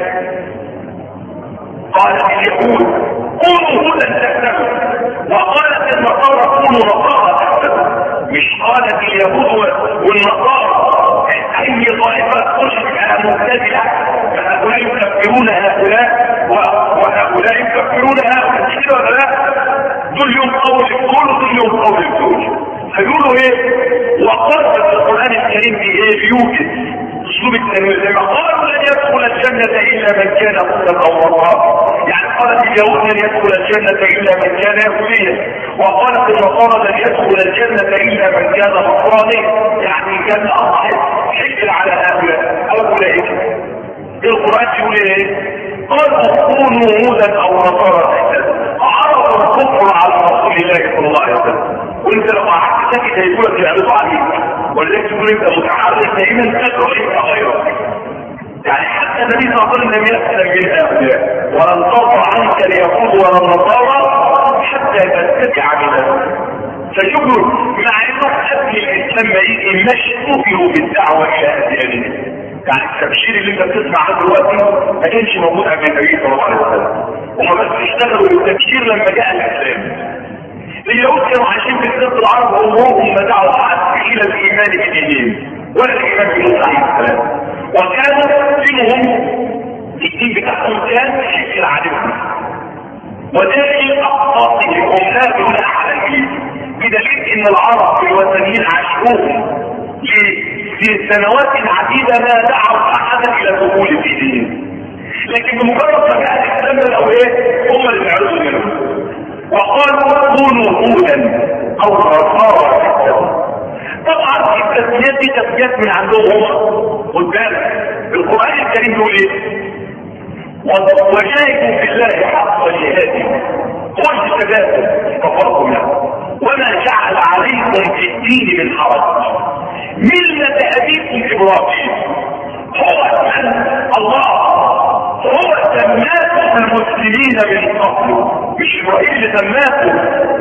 قالت اليهود قولوا هودا تهتدوا، وقالت النصارى قولوا نصارى تهتدوا. مش قالت اليهود والنصارى اي طائفه تشرك على مبتدئه فهؤلاء يكفرون هؤلاء وهؤلاء يكفرون هؤلاء، كده ولا لا؟ دول يوم قول الكل ودول يوم قول الكل. هيقولوا ايه؟ وقال في القران الكريم في ايه؟ بيوجد اسلوب التنوير، زي ما قالوا لن يدخل الجنه الا من كان هودا او نصارى، يعني قالت اليهود لن يدخل الجنه الا من كان يهوديا، وقالت النصارى لن يدخل الجنه الا من كان نصرانيا، يعني كان اصحاب حجر على هؤلاء او اولئك. القرآن يقول ايه؟ قالوا كونوا هودا او نصارى تهتدوا. عرضوا الكفر على رسول الله صلى الله عليه وسلم، وانت لو قعدت ساكت هيقولك يعرضوا عليك، ولذلك تقول انت متحرك دائما تدعو انت غيرك. يعني حتى النبي صلى الله عليه وسلم لم يسلم من هؤلاء، ولن ترضى عنك اليهود ولا النصارى حتى تتبع ملتهم. فشكروا مع انه قبل الاسلام ما يجي مشغول بالدعوه الى هذه الدين. يعني التبشير اللي انت بتسمع عنه دلوقتي ما كانش موجود قبل النبي صلى الله عليه وسلم، وما بس اشتغلوا بالتبشير لما جاء الاسلام. اليهود كانوا عايشين في جزيره العرب وامهم ما دعوا احد الى الايمان بدينهم ولا الايمان بموسى عليه السلام، وكانوا دينهم الدين بتاعهم كان حكر عليهم، وذلك اقصاصهم لا بناء على الدين، بدليل ان العرب الوثنيين عاشوهم في سنوات عديدة ما دعوا احدا الى دخول في دينهم، لكن بمجرد ما جاء الاسلام او ايه هم اللي بيعرضوا منهم وقالوا كونوا هودا او نصارى تهتدوا. طبعا التسميات دي تسميات من عندهم هم. خد بالك القران الكريم بيقول ايه؟ وجاهدوا في الله حق جهاده قل تجاهدوا كفركم له وما جعل عليكم في الدين من حرج ملة أبيكم إبراهيم. هو الله هو سماكم المسلمين من قبل، مش إبراهيم اللي سماكم،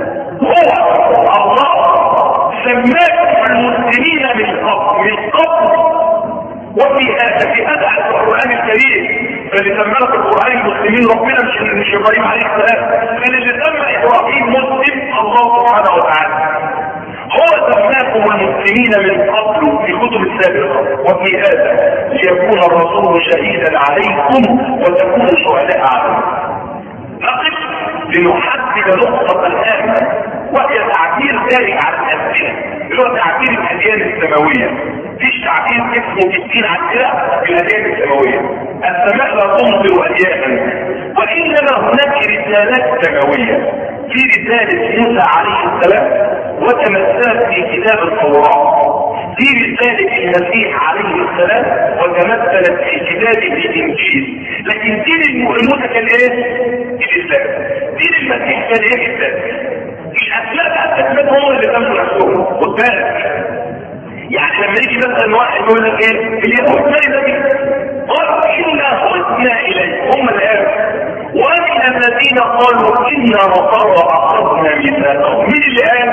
هو الله سماكم المسلمين من قبل من قبل وفي هذا في هذا القرآن الكريم. فاللي سمى في القرآن المسلمين ربنا مش مش إبراهيم عليه السلام، كان اللي سمى إبراهيم مسلم الله سبحانه وتعالى. هو سماكم المسلمين من قبل في الكتب السابقة وفي هذا ليكون الرسول شهيدا عليكم وتكونوا شهداء عليكم. نقف لنحدد نقطة الآن وهي تعبير ذلك عن الأسئلة، اللي هو تعبير الأديان السماوية. فيش تعبير اسمه في الدين عندنا بالأديان السماوية. السماء لا تمطر أديانا، وإنما هناك رسالات سماوية. في رسالة موسى عليه السلام وتمثلت في كتاب التوراة، في رسالة المسيح عليه السلام وتمثلت في كتاب الإنجيل. لكن دين موسى كان ايه؟ الإسلام. دين المسيح كان ايه؟ الإسلام. الأسماء بقى الأسماء هم اللي كانوا نفسهم. خد بالك يعني لما يجي مثلا واحد يقول لك ايه؟ اليهود ما النبي قالوا إنا خذنا إليه، هم اللي قالوا. ومن الذين قالوا إنا نصارى أخذنا ميثاقهم. مين اللي قال؟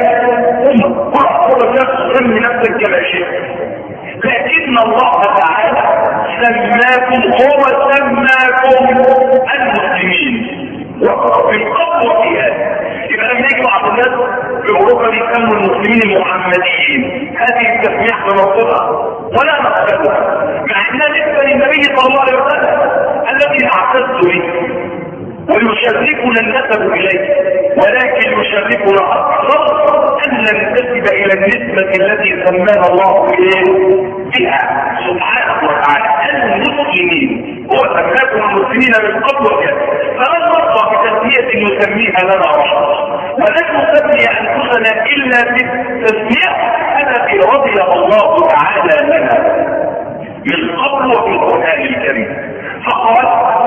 وسمي نفسك كما شئت، لكن الله تعالى سماكم، هو سماكم المسلمين ومن قبل وقيام. يبقى لما يجي بعض الناس في اوروبا بيسموا المسلمين المحمديين، هذه التسميه احنا نرفضها ولا نقبلها، مع انها نسبه للنبي صلى الله عليه وسلم الذي اعتز به ويشرفنا النسب اليه، ولكن يشرفنا اكثر ان ننتسب الى النسبه التي سمانا الله بها سبحانه وتعالى المسلمين. هو سماكم المسلمين من قبل وكذا، فلن نرضى بتسميه نسميها لنا رحمه، ولن نسمي انفسنا الا بالتسميه التي رضي الله تعالى لنا من قبل وفي القران الكريم. فقال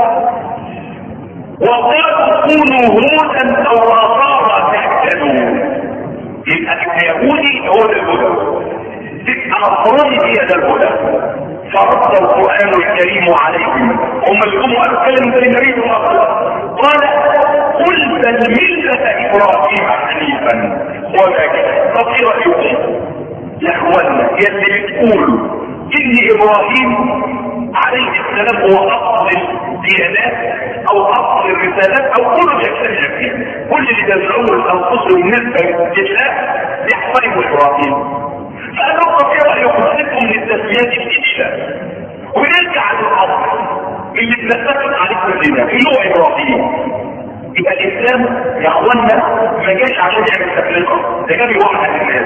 وقالوا كونوا هودا او نصارى تهتدوا. يبقى اليهودي هو الهدى، تبقى نصراني هي ده الهدى. فرد القران الكريم عليهم، هم اللي قاموا قالوا كلمه النبي صلى الله عليه وسلم، قال قل بل مله ابراهيم حنيفا وما كان. طب ايه رايكم يا اخوانا يلي بتقولوا ان ابراهيم عليه السلام هو افضل الديانات او افضل الرسالات او كل يجتمع فيه، كل اللي تدعوه الانفس بالنسبه لله يحترم ابراهيم. فانا اقرا في رايكم سيبكم من التسميات الجديده ونرجع للاصل اللي بنتفق عليه كلنا اللي هو ابراهيم. يبقى الاسلام يا اخوانا ما جاش عشان يعمل تفرقه، ده جاي يوحد الناس.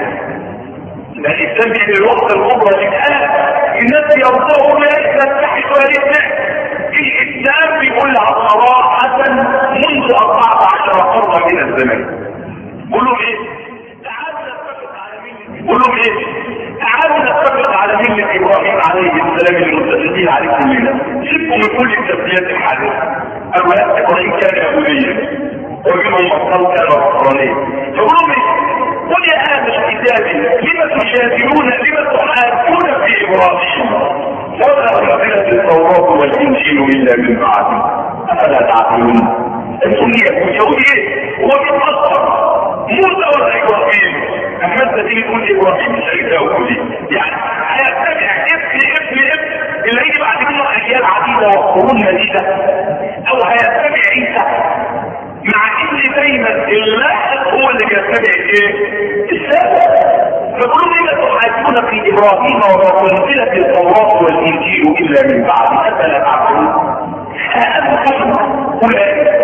ده الاسلام بيعمل الوقت الكبرى للآن الناس يرضوا لا تتحد ولا يتحد. الاسلام بيقولها صراحه منذ أربعة عشر قرنا من الزمان. قولوا ايه؟ تعالوا نتفق على ملة، قولوا ايه؟ تعالوا نتفق على ملة ابراهيم عليه السلام اللي متفقين عليه كلنا، سيبكم من كل التسميات الحادثه. اولا ابراهيم كان يهوديا ومنهم مصر كان نصرانيا. فقولوا ايه؟ قل يا اهل الكتاب لم تجادلون لم تحاجون في ابراهيم وما انزلت التوراه والانجيل الا من بعده افلا تعقلون. انتم يهودي هو بيتاثر موسى ولا ابراهيم؟ اما انت تيجي تقول ابراهيم مش هيتجاوب يعني هيتبع ابن ابن ابن اللي هيجي بعد منه اجيال عديده وقرون مديده، او هيتبع عيسى، مع ان دايما اللاحق هو اللي بيتبع ايه؟ السابق. فقولوا لما تحاجون في ابراهيم وما انزلت التوراه والانجيل الا من بعد افلا تعقلون. أأنتم هؤلاء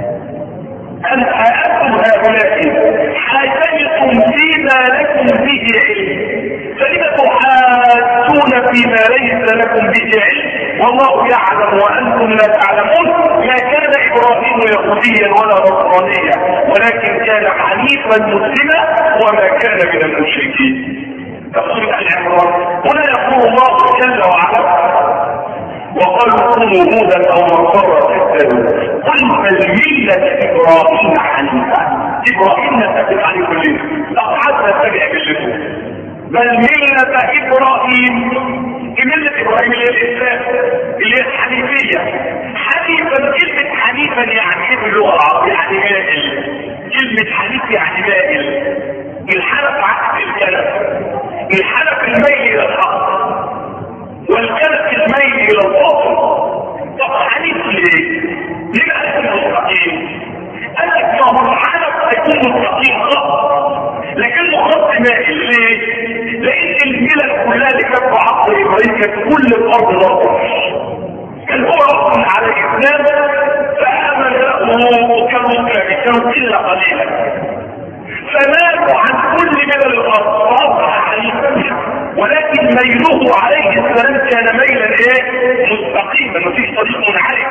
أأنتم هؤلاء حاجتم فيما لكم به علم فلم تحاجون فيما ليس لكم به علم والله يعلم وأنتم لا تعلمون. ما كان إبراهيم يهوديا ولا نصرانيا ولكن كان حنيفا مسلما وما كان من المشركين. تفسير آل عمران. هنا يقول الله جل وعلا وقالوا كونوا هودا او نصارى تهتدوا قل بل ملة ابراهيم حنيفا. ابراهيم نتفق عليه كلنا لقد حتى نتبع ملته، بل ملة ابراهيم ملة ابراهيم اللي هي الاسلام اللي هي الحنيفية. حنيفا كلمة حنيفا يعني ايه باللغة العربية؟ يعني مائل. كلمة حنيف يعني مائل. الحنف عكس الكلف، الحنف الميل الى الحق والكلف الميل الى الباطل. طب حنيف ليه؟ ليه اسمه مستقيم؟ قال لك ما هو الحنف هيكون مستقيم خط لكنه خط مائل. ليه؟ لان الملل كلها اللي كانت في عصر ابراهيم كانت كل الارض ضربه، كان هو اصلا على الاسلام فامن له وكانوا كانوا الا قليلا فمالوا عن كل ملل الارض فاصبح حنيفا، ولكن ميله عليه السلام كان ميلا ايه؟ مستقيما، مفيش طريق منحرف.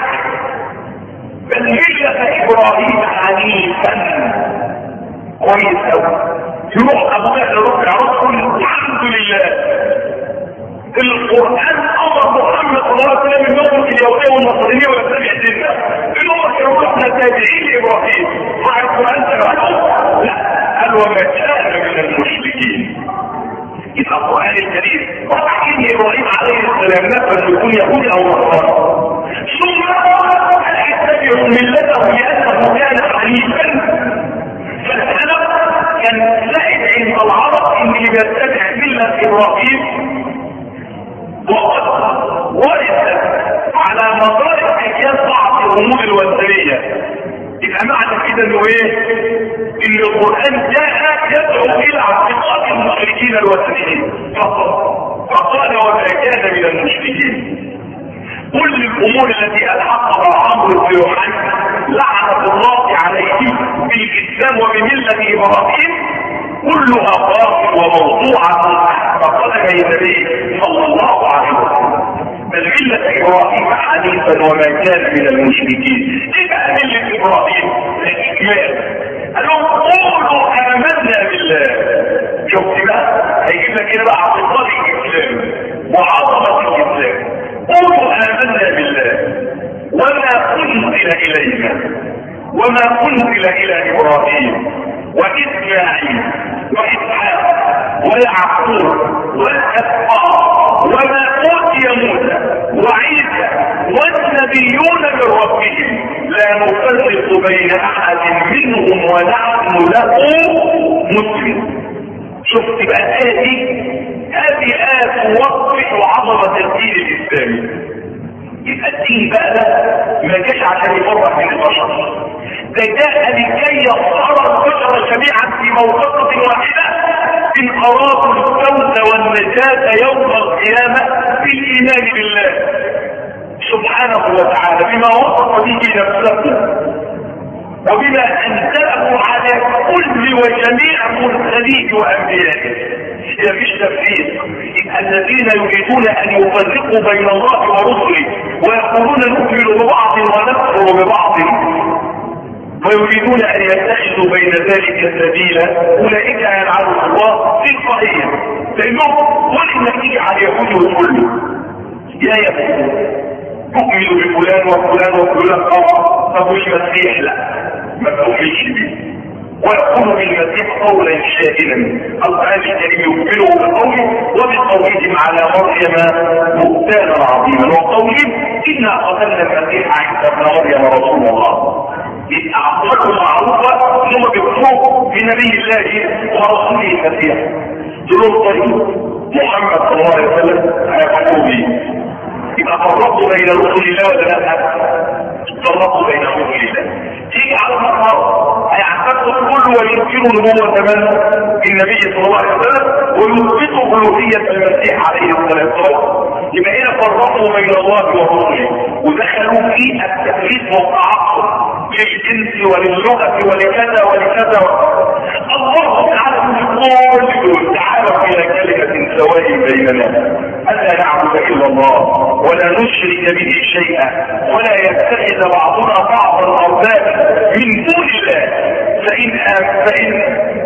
بل ملة ابراهيم حنيفا. كويس قوي. يروح ابو بكر يروح يعرف الحمد لله القران امر محمد صلى الله عليه وسلم انه في اليهوديه والنصرانيه ويتبع ديننا. انهم كانوا احنا تابعين لابراهيم مع القران تبعهم؟ لا، قال وما كان من المشركين. يبقى القرآن الكريم وتحكيم إبراهيم عليه السلام نفسه يكون يهودي أو نصراني، ثم اتبعوا ملته لأنه كان حنيفا. فالسلف كان زائد عند العرب إن اللي بيتبع ملة ابراهيم وقد ورثت على مدار الاجيال بعض الامور الوثنيه. يبقى معنى كده انه ايه؟ ان القران جاء يدعو الى اعتقاد المشركين الوثنيين فقط. فقال وما كان من المشركين. كل الامور التي الحقها عمرو بن يوحنا لعنه الله عليه بالاسلام وبمله ابراهيم كلها باطل وموضوعه تحت قدمي النبي صلى الله عليه وسلم. بل مله ابراهيم حنيفا وما كان من المشركين. ايه بقى مله ابراهيم؟ الاجمال. قال لهم قولوا امنا بالله. شفت بقى؟ هيجيب لك كده بقى اعتقاد الاسلام وعظمه الاسلام. قولوا آمنا بالله وما أنزل إلينا وما أنزل إلى إبراهيم وإسماعيل وإسحاق ويعقوب والأسباط وما أوتي موسى وعيسى والنبيون من ربهم لا نفرق بين أحد منهم ونحن له مسلمون. شفت بقى الآية دي؟ هذه آية توضح عظمة الدين الإسلامي. يبقى الدين بقى ده ما جاش عشان يفرق بين البشر، ده جاء لكي يصهر البشر جميعا في موقفة واحدة إن أرادوا الفوز والنجاة يوم القيامة بالإيمان بالله سبحانه وتعالى بما وصف به نفسه وبما أنزله على كل وجميع مرسليه وأنبيائه. مفيش تفريق. الذين يريدون أن يفرقوا بين الله ورسله ويقولون نؤمن ببعض ونكفر ببعض ويريدون أن يتخذوا بين ذلك سبيلا أولئك يلعنهم الله في الصحيح. لأنهم قل إنك تيجي على اليهود وتقول له يا يهود تؤمن بفلان وفلان وفلان اه طب والمسيح لا ما تؤمنش به. ويقول بالمسيح قولا شائنا. القرآن الكريم يخبره بقوله وبقولهم على مريم بهتانا عظيما وقولهم إنا قتلنا المسيح عيسى ابن مريم رسول الله. يبقى عقيدتهم معروفة انهم بيكفروا بنبي الله ورسوله المسيح. دول طريق محمد صلى الله عليه وسلم هيقولوا به. يبقى فرقوا بين رسول الله ولا لا؟ فرقوا بين رسول الله. تيجي على المقام هيعتقدوا كل وينكروا نبوة من النبي صلى الله عليه وسلم ويثبتوا ألوهية المسيح عليه الصلاة والسلام. يبقى هنا فرقوا بين الله ورسوله ودخلوا في التفريق والتعصب للجنس وللغة ولكذا ولكذا. الله تعالى يقول كل تعالوا إلى كلمة سواء بيننا ألا نعبد إلا الله ولا نشرك به شيئا ولا يتخذ بعضنا بعضا أربابا من دون الله فإن فإن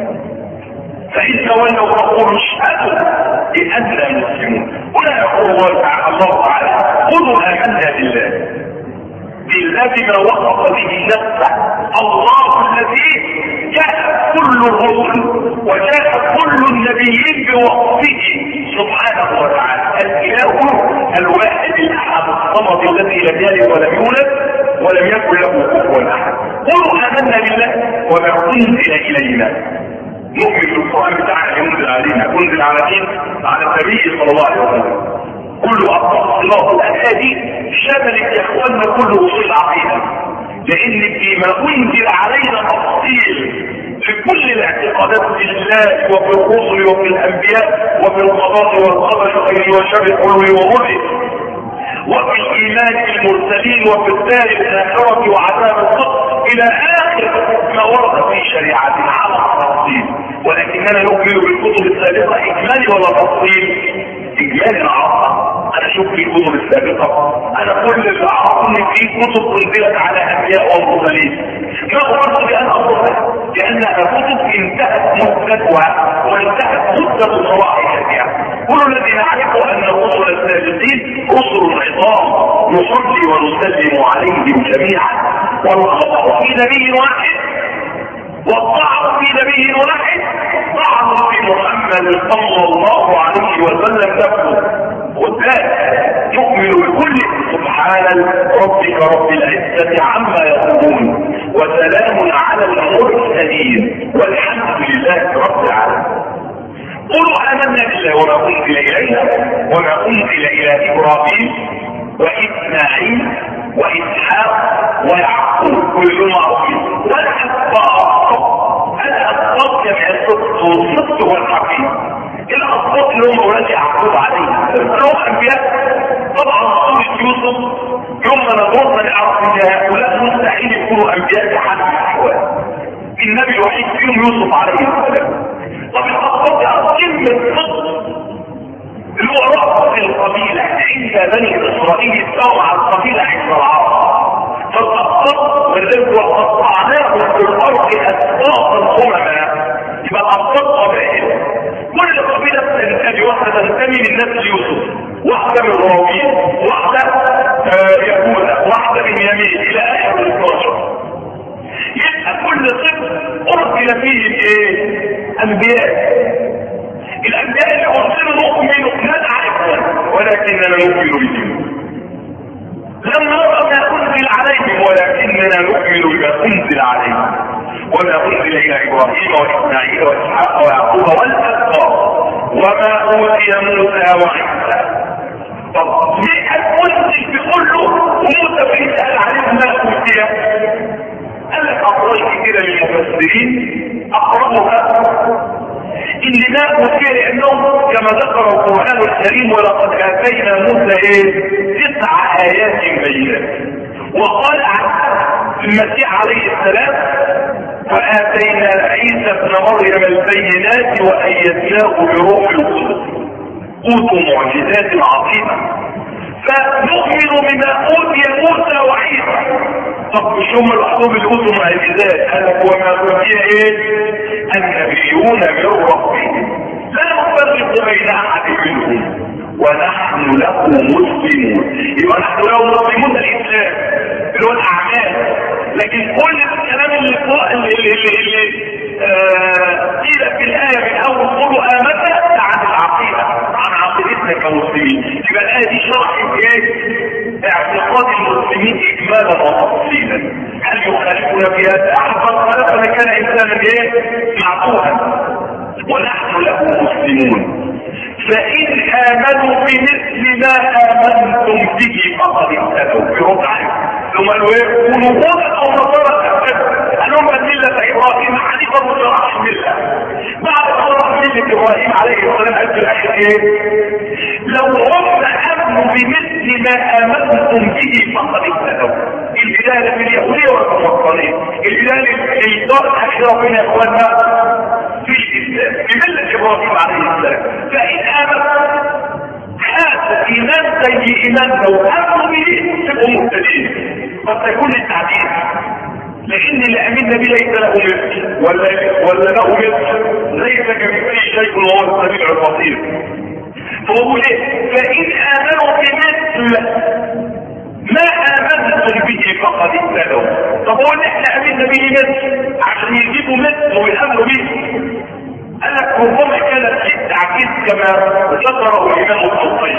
فإن تولوا فقولوا اشهدوا بأننا مسلمون. هنا يقول الله تعالى الله تعالى قولوا آمنا بالله بالله بما وصف به نفسه. الله الذي جاء كل الرسل وجاء كل النبيين بوصفه سبحانه وتعالى الاله الواحد الاحد الصمد الذي لم يلد ولم يولد ولم يكن له كفوا احد. قولوا امنا بالله وما انزل الينا. نؤمن بالقران بتاعنا ينزل علينا انزل على مين؟ على النبي صلى الله عليه وسلم. كل التفصيلات الآية دي شملت يا اخواننا كل اصول العقيدة لان فيما انزل علينا تفصيل في كل الاعتقادات في الله وفي الرسل وفي الانبياء وفي القضاء والقدر خير وشر حلو ومر وفي الايمان بالمرسلين وفي الدار الاخره وعذاب القبر الى اخر ما ورد في شريعتنا على التفصيل. ولكننا نؤمن بالكتب السابقه اجمالي ولا تفصيل؟ اجمالي العرض. انا شوف في الكتب السابقه انا كل اللي اعرفه ان في كتب انزلت على انبياء ومرسلين ما قلت بان اصلها لانها كتب انتهت مدتها وانتهت مده صلاحيتها. كل الذي نعرفه ان الرسل السابقين رسل عظام نصلي ونسلم عليهم جميعا والخطا في نبي واحد والطعن في نبي واحد طعن في محمد صلى الله عليه وسلم نفسه. وذلك يؤمن بكل سبحان ربك رب العزة عما يقولون وسلام على المرسلين والحمد لله رب العالمين. قولوا آمنا بالله وما أنزل إلينا وما أنزل إلى إبراهيم وإسماعيل وإسحاق ويعقوب كل معروفين والأسباط. الأسباط جمع الصدق والصدق هو الحقيقة. الأسباط اللي هم أولاد يعقوب عليه هم أنبياء. طبعا سورة يوسف يوم ما نظرنا نعرف ان هؤلاء مستحيل يكونوا أنبياء بحال من الأحوال. النبي الوحيد فيهم يوسف عليه السلام. طب الأسباط كلمة صدق اللي هو رأس القبيلة عند بني إسرائيل استوى على القبيلة عند العرب. فالأسباط والذكر وقطعناهم في الأرض أسباط الأمم. يبقى الأسباط قبائل، كل قبيلة تنتمي، واحدة تنتمي للنسل يوسف، واحدة من راويل، واحدة آه يهوذا، واحدة من يمين إلى آخر الاثناشر. يبقى كل صفر أرسل فيه إيه؟ أنبياء. الأنبياء اللي أرسلوا نؤمن لا نعرفهم ولكننا نؤمن بهم. لم نرى ما أنزل عليهم ولكننا نؤمن بما أنزل عليهم. وما أنزل إلى إبراهيم وإسماعيل وإسحاق ويعقوب والأسباط وما أوتي موسى وعيسى. طب مئة أنزل بكله وموسى بيسأل عليهم ما أوتي؟ قال لك أقوال كثيرة من المفسرين أقربها إن ما أوتي لأنهم كما ذكر القرآن الكريم ولقد آتينا موسى إيه؟ تسع آيات بينات. وقال عن المسيح عليه السلام وآتينا عيسى ابن مريم البينات وأيدناه بروح القدس. أوتوا معجزات عظيمة. فنؤمن بما أوتي موسى وعيسى. طب مش هم الأحباب اللي أوتوا معجزات؟ قال لك وما أوتي إيه؟ النبيون من ربهم لا نفرق بين أحد منهم ونحن له مسلمون. يبقى نحن له مسلمون الإسلام اللي هو الأعمال. لكن كل الكلام اللي فوق اللي اللي اللي, اللي آه قيل في الآية من أول قولوا آمنا عن العقيدة، عن عقيدتنا كمسلمين. يبقى الآية دي شرحت إيه؟ اعتقاد المسلمين إجمالا وتفصيلا. هل يخالفون في هذا أحد؟ خلقنا كان إنسانا إيه؟ معقولا. ونحن له مسلمون. فإن آمنوا بمثل ما آمنتم به فقد اهتدوا. برد عليهم ثم قالوا ايه؟ كونوا هودا او نصارى تهتدوا. قالوا من ملة ابراهيم حنيفا ما شرعش ملة. بعد ما شرع ملة ابراهيم عليه السلام قال في الاخر ايه؟ لو هم امنوا بمثل ما امنتم به فقد اهتدوا. البداية في اليهودية والنصرانية. البداية للدار الاخيرة بين اخواننا في الاسلام بملة ابراهيم عليه السلام. فإن آمنوا هذا إيمان زي إيمان لو آمنوا به تبقوا مهتدين. قد تكون التعديل لأن اللي آمنا به ليس له مثل ولا ولا له مثل، ليس كمثله شيء وهو السميع البصير. فهو ايه؟ فإن آمنوا بمثل ما آمنتم به فقد اهتدوا. طب هو اللي احنا آمنا به مثل عشان يجيبوا مثل ويأمنوا به؟ قال لك ربما كانت في التعكيد كما ذكره الإمام الطبري،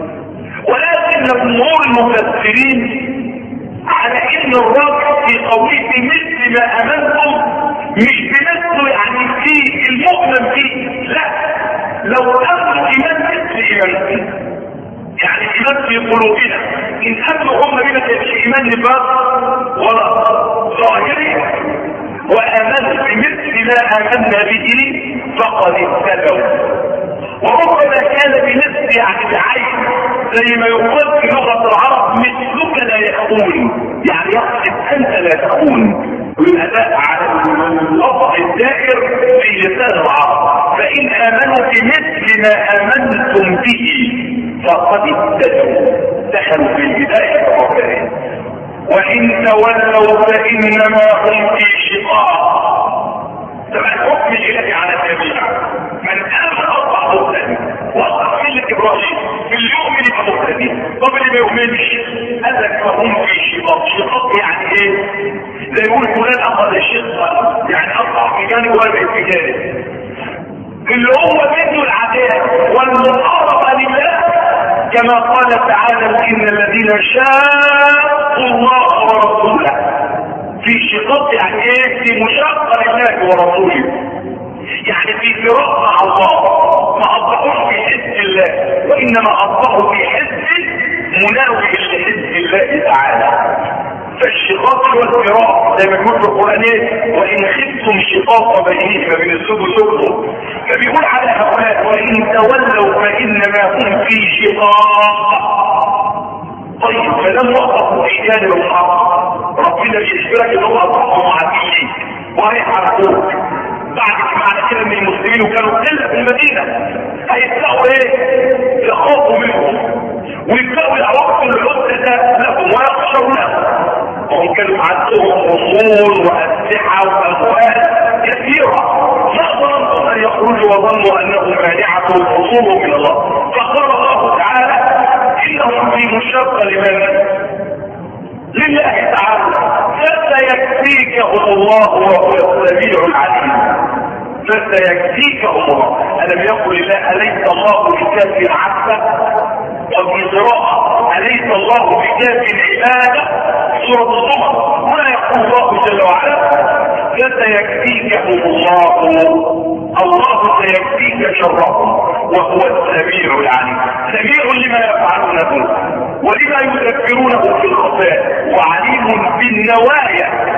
ولكن جمهور المفسرين على ان الراجح في قوله بمثل ما امنتم مش بمثله يعني في المؤمن فيه، لا، لو امنوا ايمان مثل ايمانكم، يعني ايمان في قلوبنا. ان امنوا هم بنا مش ايمان نفاق ولا ظاهري، وامنوا بمثل ما امنا به فقد اهتدوا. وربما كان بمثل يعني بعين، زي ما يقول في لغة العرب مثلك لا يكون، يعني يقصد انت لا تكون، والاداء على اللفظ الدائر في لسان العرب. فان امنوا بمثل ما امنتم به فقد اهتدوا، دخلوا في البداية والنهاية. وان تولوا فانما هم في شقاق. طبعا الحكم الالهي على الجميع، من امن اصبح مهتدي واصبح مله ابراهيم في اللي يؤمن يبقى مهتدي. طب اللي ما يؤمنش قال لك فهم في شقاق. شقاق يعني ايه؟ زي يقول فلان اخذ الشقه، يعني اصبح في جانب ولا في جانب، اللي هو منه العداء والمحاربه لله، كما قال تعالى ان الذين شاقوا الله ورسوله في شقاق، يعني ايه؟ في مشاقه لله ورسوله. يعني في فراق مع الله، ما اصبحوش في حزب الله، وانما اصبحوا في حزب مناوئ لحزب الله تعالى. فالشقاق والفراق زي ما بيقول في القران ايه؟ وان خفتم شقاق بينهما من الزوج وزوجته، فبيقول على هؤلاء وان تولوا فانما هم في شقاق. طيب فلم وقفوا في جانب الحق، ربنا بيشبرك ان هم اصبحوا معادين وهيحرقوك. بعد معنى كده ان المسلمين وكانوا قله في المدينه هيبداوا ايه؟ يخافوا منهم ويبداوا يعوقوا العذر ده لهم ويخشوا لهم. وهم كانوا عندهم امور واسلحه واموال كثيره، ما ظنوا ان يخرجوا وظنوا انهم مانعتهم حصولهم من الله. فقال الله تعالى انهم في مشقه لمن؟ لله تعالى. فسيكفيكهم الله وهو السميع العليم. فسيكفيكهم الله. الم يقل الله اليس الله بكاف عبده؟ وفي قراءه اليس الله بكاف عباده؟ سوره الزمر. هنا يقول الله جل وعلا فسيكفيكهم الله، الله سيكفيك شرهم وهو السميع العليم. سميع لما يفعلونه ولما يدبرونه في الخفاء، وعليم بالنوايا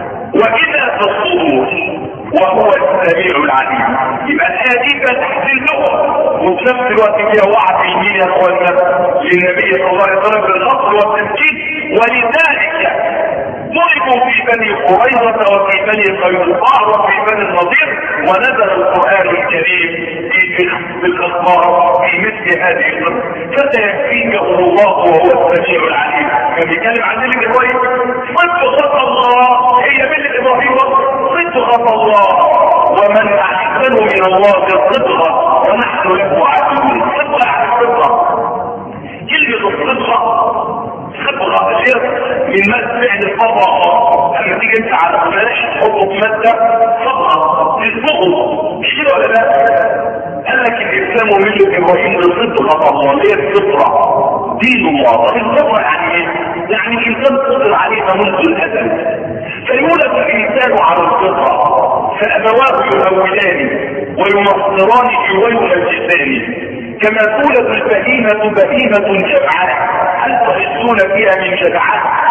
وإذا في الصدور وهو السميع العليم. يبقى الآية دي فتحت اللغة وفي نفس الوقت فيها وعد يمين يا اخوانا للنبي صلى الله عليه وسلم بالنصر والتمكين. ولذلك ضربوا في بني قريظة وفي بني قينقاع وفي بني النضير، ونزل القرآن الكريم في الاخبار في مثل هذه القصة. فسيكفيكهم الله وهو السميع العليم. كان بيتكلم عن ملة ابراهيم، صدق الله، هي ملة ابراهيم صدق الله، ومن احسن من الله صدقا ونحن له عابدون. صدق عن الصدقة، كلمة الصدقة خبرة غير من مادة فعل الفضاء. لما تيجي انت على بلاش تحطه في مادة فضاء للفضل، مش كده ولا لا؟ قال لك الاسلام وملة ابراهيم بصدقة الله اللي هي الفطرة دين الله. الفطرة يعني ايه؟ يعني الانسان فطر عليها منذ الازل، فيولد الانسان على الفطرة، فابواه يهودان ويمصرانه ويمجسانه، كما تولد البهيمة بهيمة جمعاء هل تحسون فيها من جمعاء؟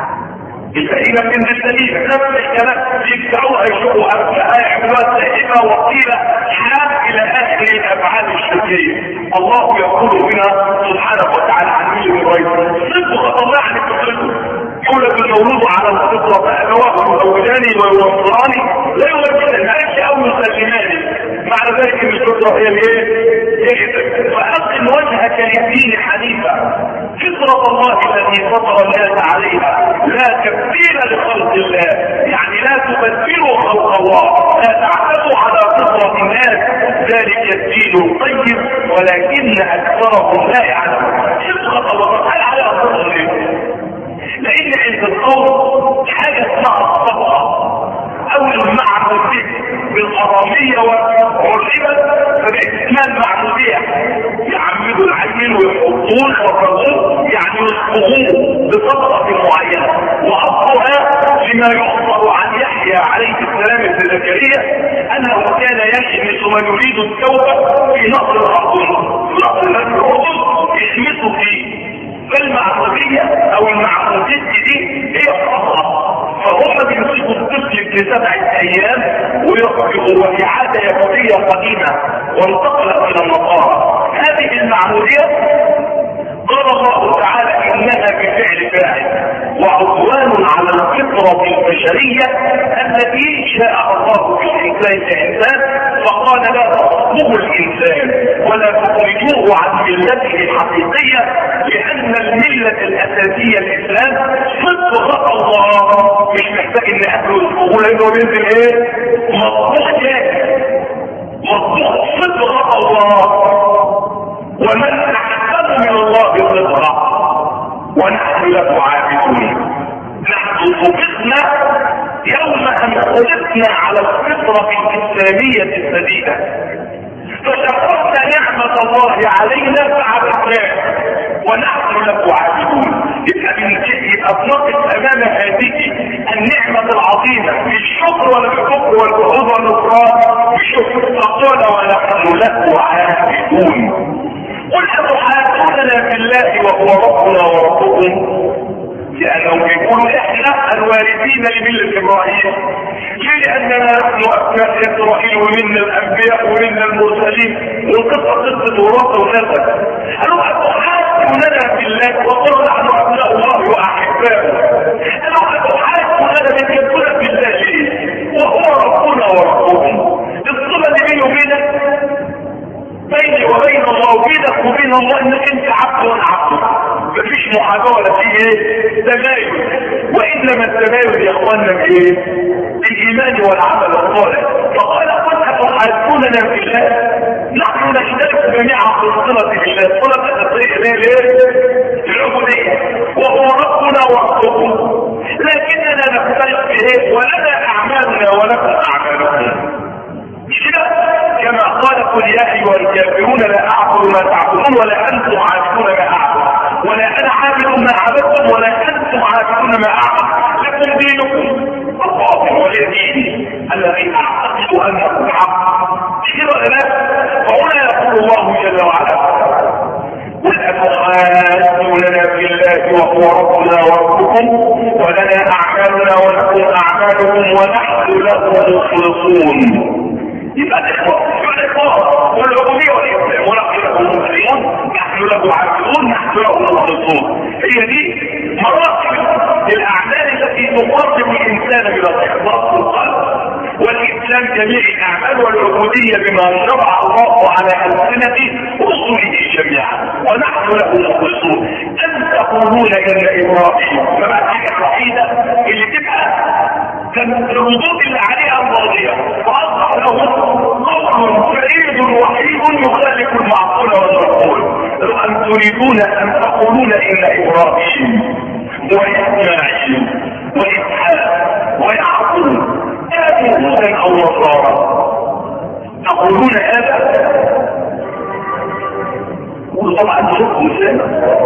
البهيمة من السليمة نفس الكلام، يفتحوها يشوفوا أبناء يعملوها سائمة وقيلة حال إلى آخر الأفعال الشركية. الله يقول هنا سبحانه وتعالى عن ملة إبراهيم صدق الله عن فطرته، يولد المولود على الفطرة فأبواه يهودان وينصران لا يوجدان معلش أو يسلمان. معنى ذلك ان الفطرة هي الايه؟ فأقم وجهك للدين حنيفا فطرة الله التي فطر الناس عليها لا تبديل لخلق الله، يعني لا تبدلوا خلق الله، لا تعتدوا على فطرة الناس، ذلك الدين الطيب ولكن اكثرهم لا يعلمون. فطرة الله هل على فطرة ليه؟ لان عند القوم حاجة اسمها الصبغة او المعبودية بالارامية والربا، فبقت اسمها المعبودية، يعمدوا العين ويحطون ويفرغوه يعني يصبغوه بصبغة معينة. واصلها لما يخبر عن يحيى عليه السلام ابن زكريا انه كان يلمس من يريد التوبة في نهر الاردن، نهر الاردن يلمسه فيه. فالمعبودية او المعبودية دي هي الصبغة، فهم بيمسكوا الطفل في سبعة ايام ويخرجوا وفي عادة يهودية قديمة وانتقلت الى النصارى. هذه المعمودية قال الله تعالى انها بفعل فاعل وعدوان على الفطرة البشرية التي شاء الله في الانسان كانسان، فقال لا تصبغوا الانسان ولا تخرجوه عن ملته الحقيقية، لان الملة الاساسية الاسلام صدق الله، مش محتاج ان اهله يصبغوا لانه بينزل ايه؟ مصبوغ جاهز، مصبوغ صدق الله. ومن احسن من الله صدقا ونحن له عابدون. نحن صدقنا يوم ان خلقنا على الفطرة الاسلامية السديدة، فشكرنا نعمة الله علينا فعبدناه ونحن له عابدون. يبقى يبقى نقف امام هذه النعمة العظيمة بالشكر ولا بالكفر والجحود والنكران، مش يريده. فقال ونحن له عابدون. قل أتحاجوننا بالله وهو ربنا وربكم؟ لأنهم يقولوا احنا الوارثين لملة إبراهيم. ليه؟ لأننا نحن أبناء إسرائيل ومنا الأنبياء ومنا المرسلين، والقصة قصة وراثة ونسب. قالوا أتحاجوننا بالله وقالوا نحن أبناء الله وأحباؤه. قالوا أتحاجوننا بالله بالله ليه؟ وهو ربنا وربكم. الصلة اللي بيني وبينك، بيني وبين الله وبينك وبين الله انك انت عبد وانا عبد. مفيش محاباه ولا في ايه تمايز، وانما التمايز يا اخوانا بايه؟ بالايمان والعمل الصالح. فقال قد اتحاجوننا في الله، نحن نشترك جميعا في الصله بالله، صله الاساسيه ليه؟ العبوديه، وهو ربنا وربكم، لكننا نختلف بايه؟ ولنا اعمالنا ولكم اعمالكم. كما قال قل يا ايها الكافرون لا اعبد ما تعبدون ولا انتم عابدون ما اعبد ولا انا عابد ما عبدتم ولا انتم عابدون ما اعبد لكم دينكم الباطل ولي دين الذي اعتقد انه حق. فهنا يقول الله جل وعلا قل أتحاجوننا بالله وهو ربنا وربكم ولنا اعمالنا ولكم اعمالكم ونحن له مخلصون. يبقى الاخوة الاخوة والعبودية والإسلام ونحن له مسلمون، نحن له عابدون، نحن له مخلصون. هي دي مراتب الأعمال التي تقرب الإنسان إلى الإخلاص والقلب والإسلام جميع الأعمال، والعبودية بما شرع الله على ألسنة رسله جميعا، ونحن له مخلصون. أن تقولون إن إبراهيم فما الحاجة الوحيدة اللي تبقى كان الردود اللي عليها الماضية وأصبح له قول فريد وحيد يخالف المعقول والمعقول. لو أن تريدون أن تقولون إن إبراهيم وإسماعيل وإسحاق ويعقوب كانوا هودا أو نصارى تقولون هذا، وطبعا نشوفكم سنة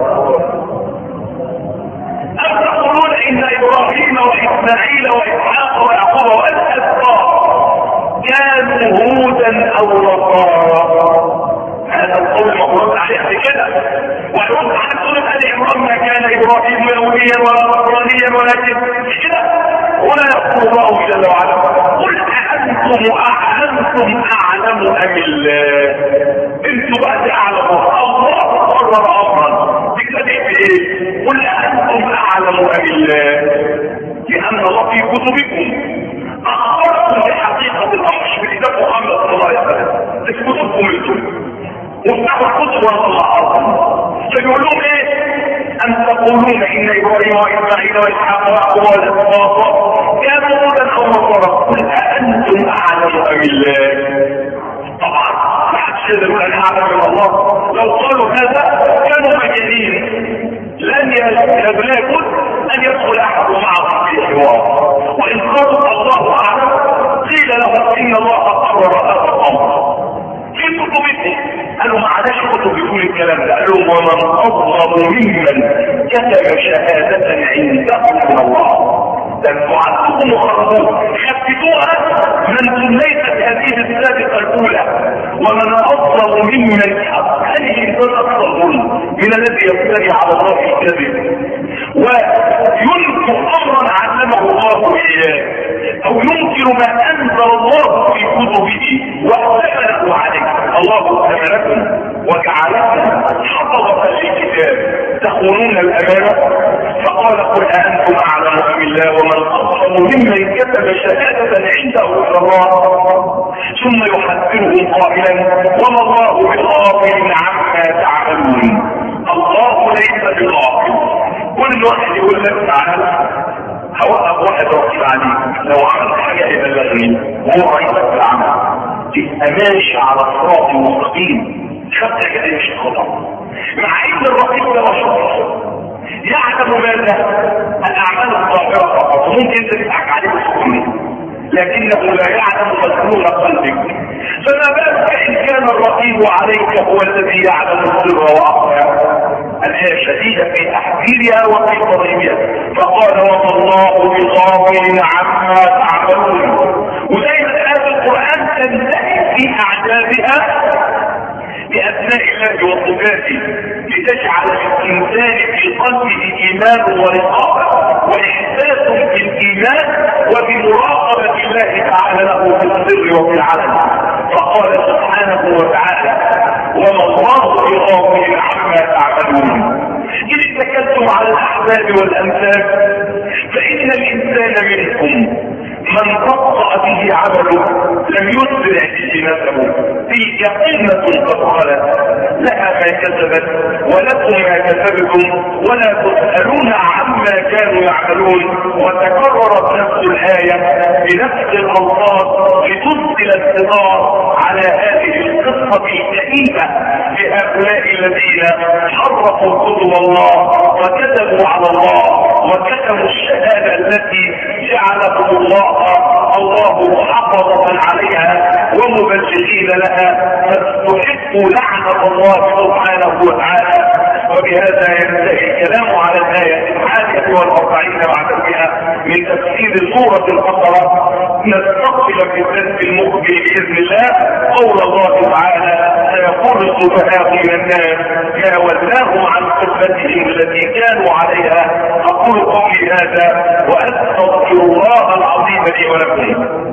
أن تقولون إن إبراهيم وإسماعيل وإسحاق ويعقوب والأسباط كانوا هودا أو نصارى. هذا القول مفروض عليه بكده. ويقول عن سورة آل عمران ما كان إبراهيم يهوديا ولا نصرانيا ولكن كده. هنا يقول الله جل وعلا قل أأنتم أعلمتم أعلم أم الله؟ أنتم بقى أعلموا الله قرر أمرا بكده بإيه؟ قل أنتم أعلم أم الله؟ لأن الله في كتبكم أخبركم بحقيقة الأمر في كتاب محمد صلى الله عليه وسلم، في كتبكم انتم وافتحوا الكتب وطلعوها. فيقول لهم إيه؟ أن تقولون إن إبراهيم وإسماعيل وإسحاق ويعقوب والأسباط كانوا هودا أو نصارى. قل أأنتم أعلم أم الله؟ طبعا ما حدش يقدر أن أعلم من الله. لو قالوا هذا كانوا مجانين، لن يبلغ ان يدخل احد معهم في الحوار. وان قالوا الله اعلم قيل لهم ان الله قرر هذا الامر في كتبكم. قالوا ما عادش كتب يقول الكلام ده. قالوا ومن اظلم ممن كتب شهاده عنده من الله. ده انتوا عندكم وخرجوه خفتوها من ليست هذه السابقه الاولى. ومن اظلم ممن هل الانسان اكثر ظلم من الذي يفتري على الله الكذب وينكر امرا علمه الله اياه، او ينكر ما انزل الله في كتبه واحتمله عليه. الله امركم وجعلكم حفظه للكتاب تخونون الامانه. فقال قل أأنتم أعلم أم الله ومن أظلم ممن كتب شهادة عنده من الله. ثم يحذرهم قائلا وما الله بغافل عما تعملون. الله ليس بغافل. كل واحد يقول لك تعالى هوقف واحد رقيب عليك، لو عملت حاجة يبلغني وهو رئيسك في العمل تبقى ماشي على الصراط المستقيم، خدت كده مش خطأ. مع ان الرقيب ده شخص يعلم ماذا؟ الاعمال الظاهره فقط، ممكن تضحك عليه بسهوله لكنه لا يعلم مدلول قلبك. فما بالك ان كان الرقيب عليك هو الذي يعلم السر واخفى. الايه شديده في تحذيرها وفي تضريبها. فقال وما الله بغافل عما تعملون. ودايما هذا القران تنتهي في اعدادها بأبناء الله وصفاته لتجعل الإنسان في قلبه إيمان ورقابة وإحساس بالإيمان وبمراقبة الله تعالى له في السر وفي العلن. فقال سبحانه وتعالى: وما الله بغافل عما تعملون. إن اتكلتم على الأحباب والأنساب فإن الإنسان منكم من بطأ به عمله لم يسرع به نسبه. تلك قمة قد خلت لها ما كسبت ولكم ما كسبتم ولا تسألون عما كانوا يعملون. وتكررت نفس الآية بنفس الألفاظ لتسدل الصدار على هذه القصة الكئيبة لهؤلاء الذين حرفوا كتب الله وكذبوا على الله وكتموا الشهادة التي جعلهم الله الله محافظة عليها ومبلغين لها، فاستحقوا لعنة الله سبحانه وتعالى. وبهذا ينتهي الكلام على الآية الحادية والأربعين بعد المئة من تفسير سورة البقرة. نستقبل في الدرس المقبل بإذن الله قول الله تعالى: سيقول السفهاء من الناس ما ولاهم عن قبلتهم التي كانوا عليها. أقول قولي هذا وأستغفر الله العظيم لي ولكم.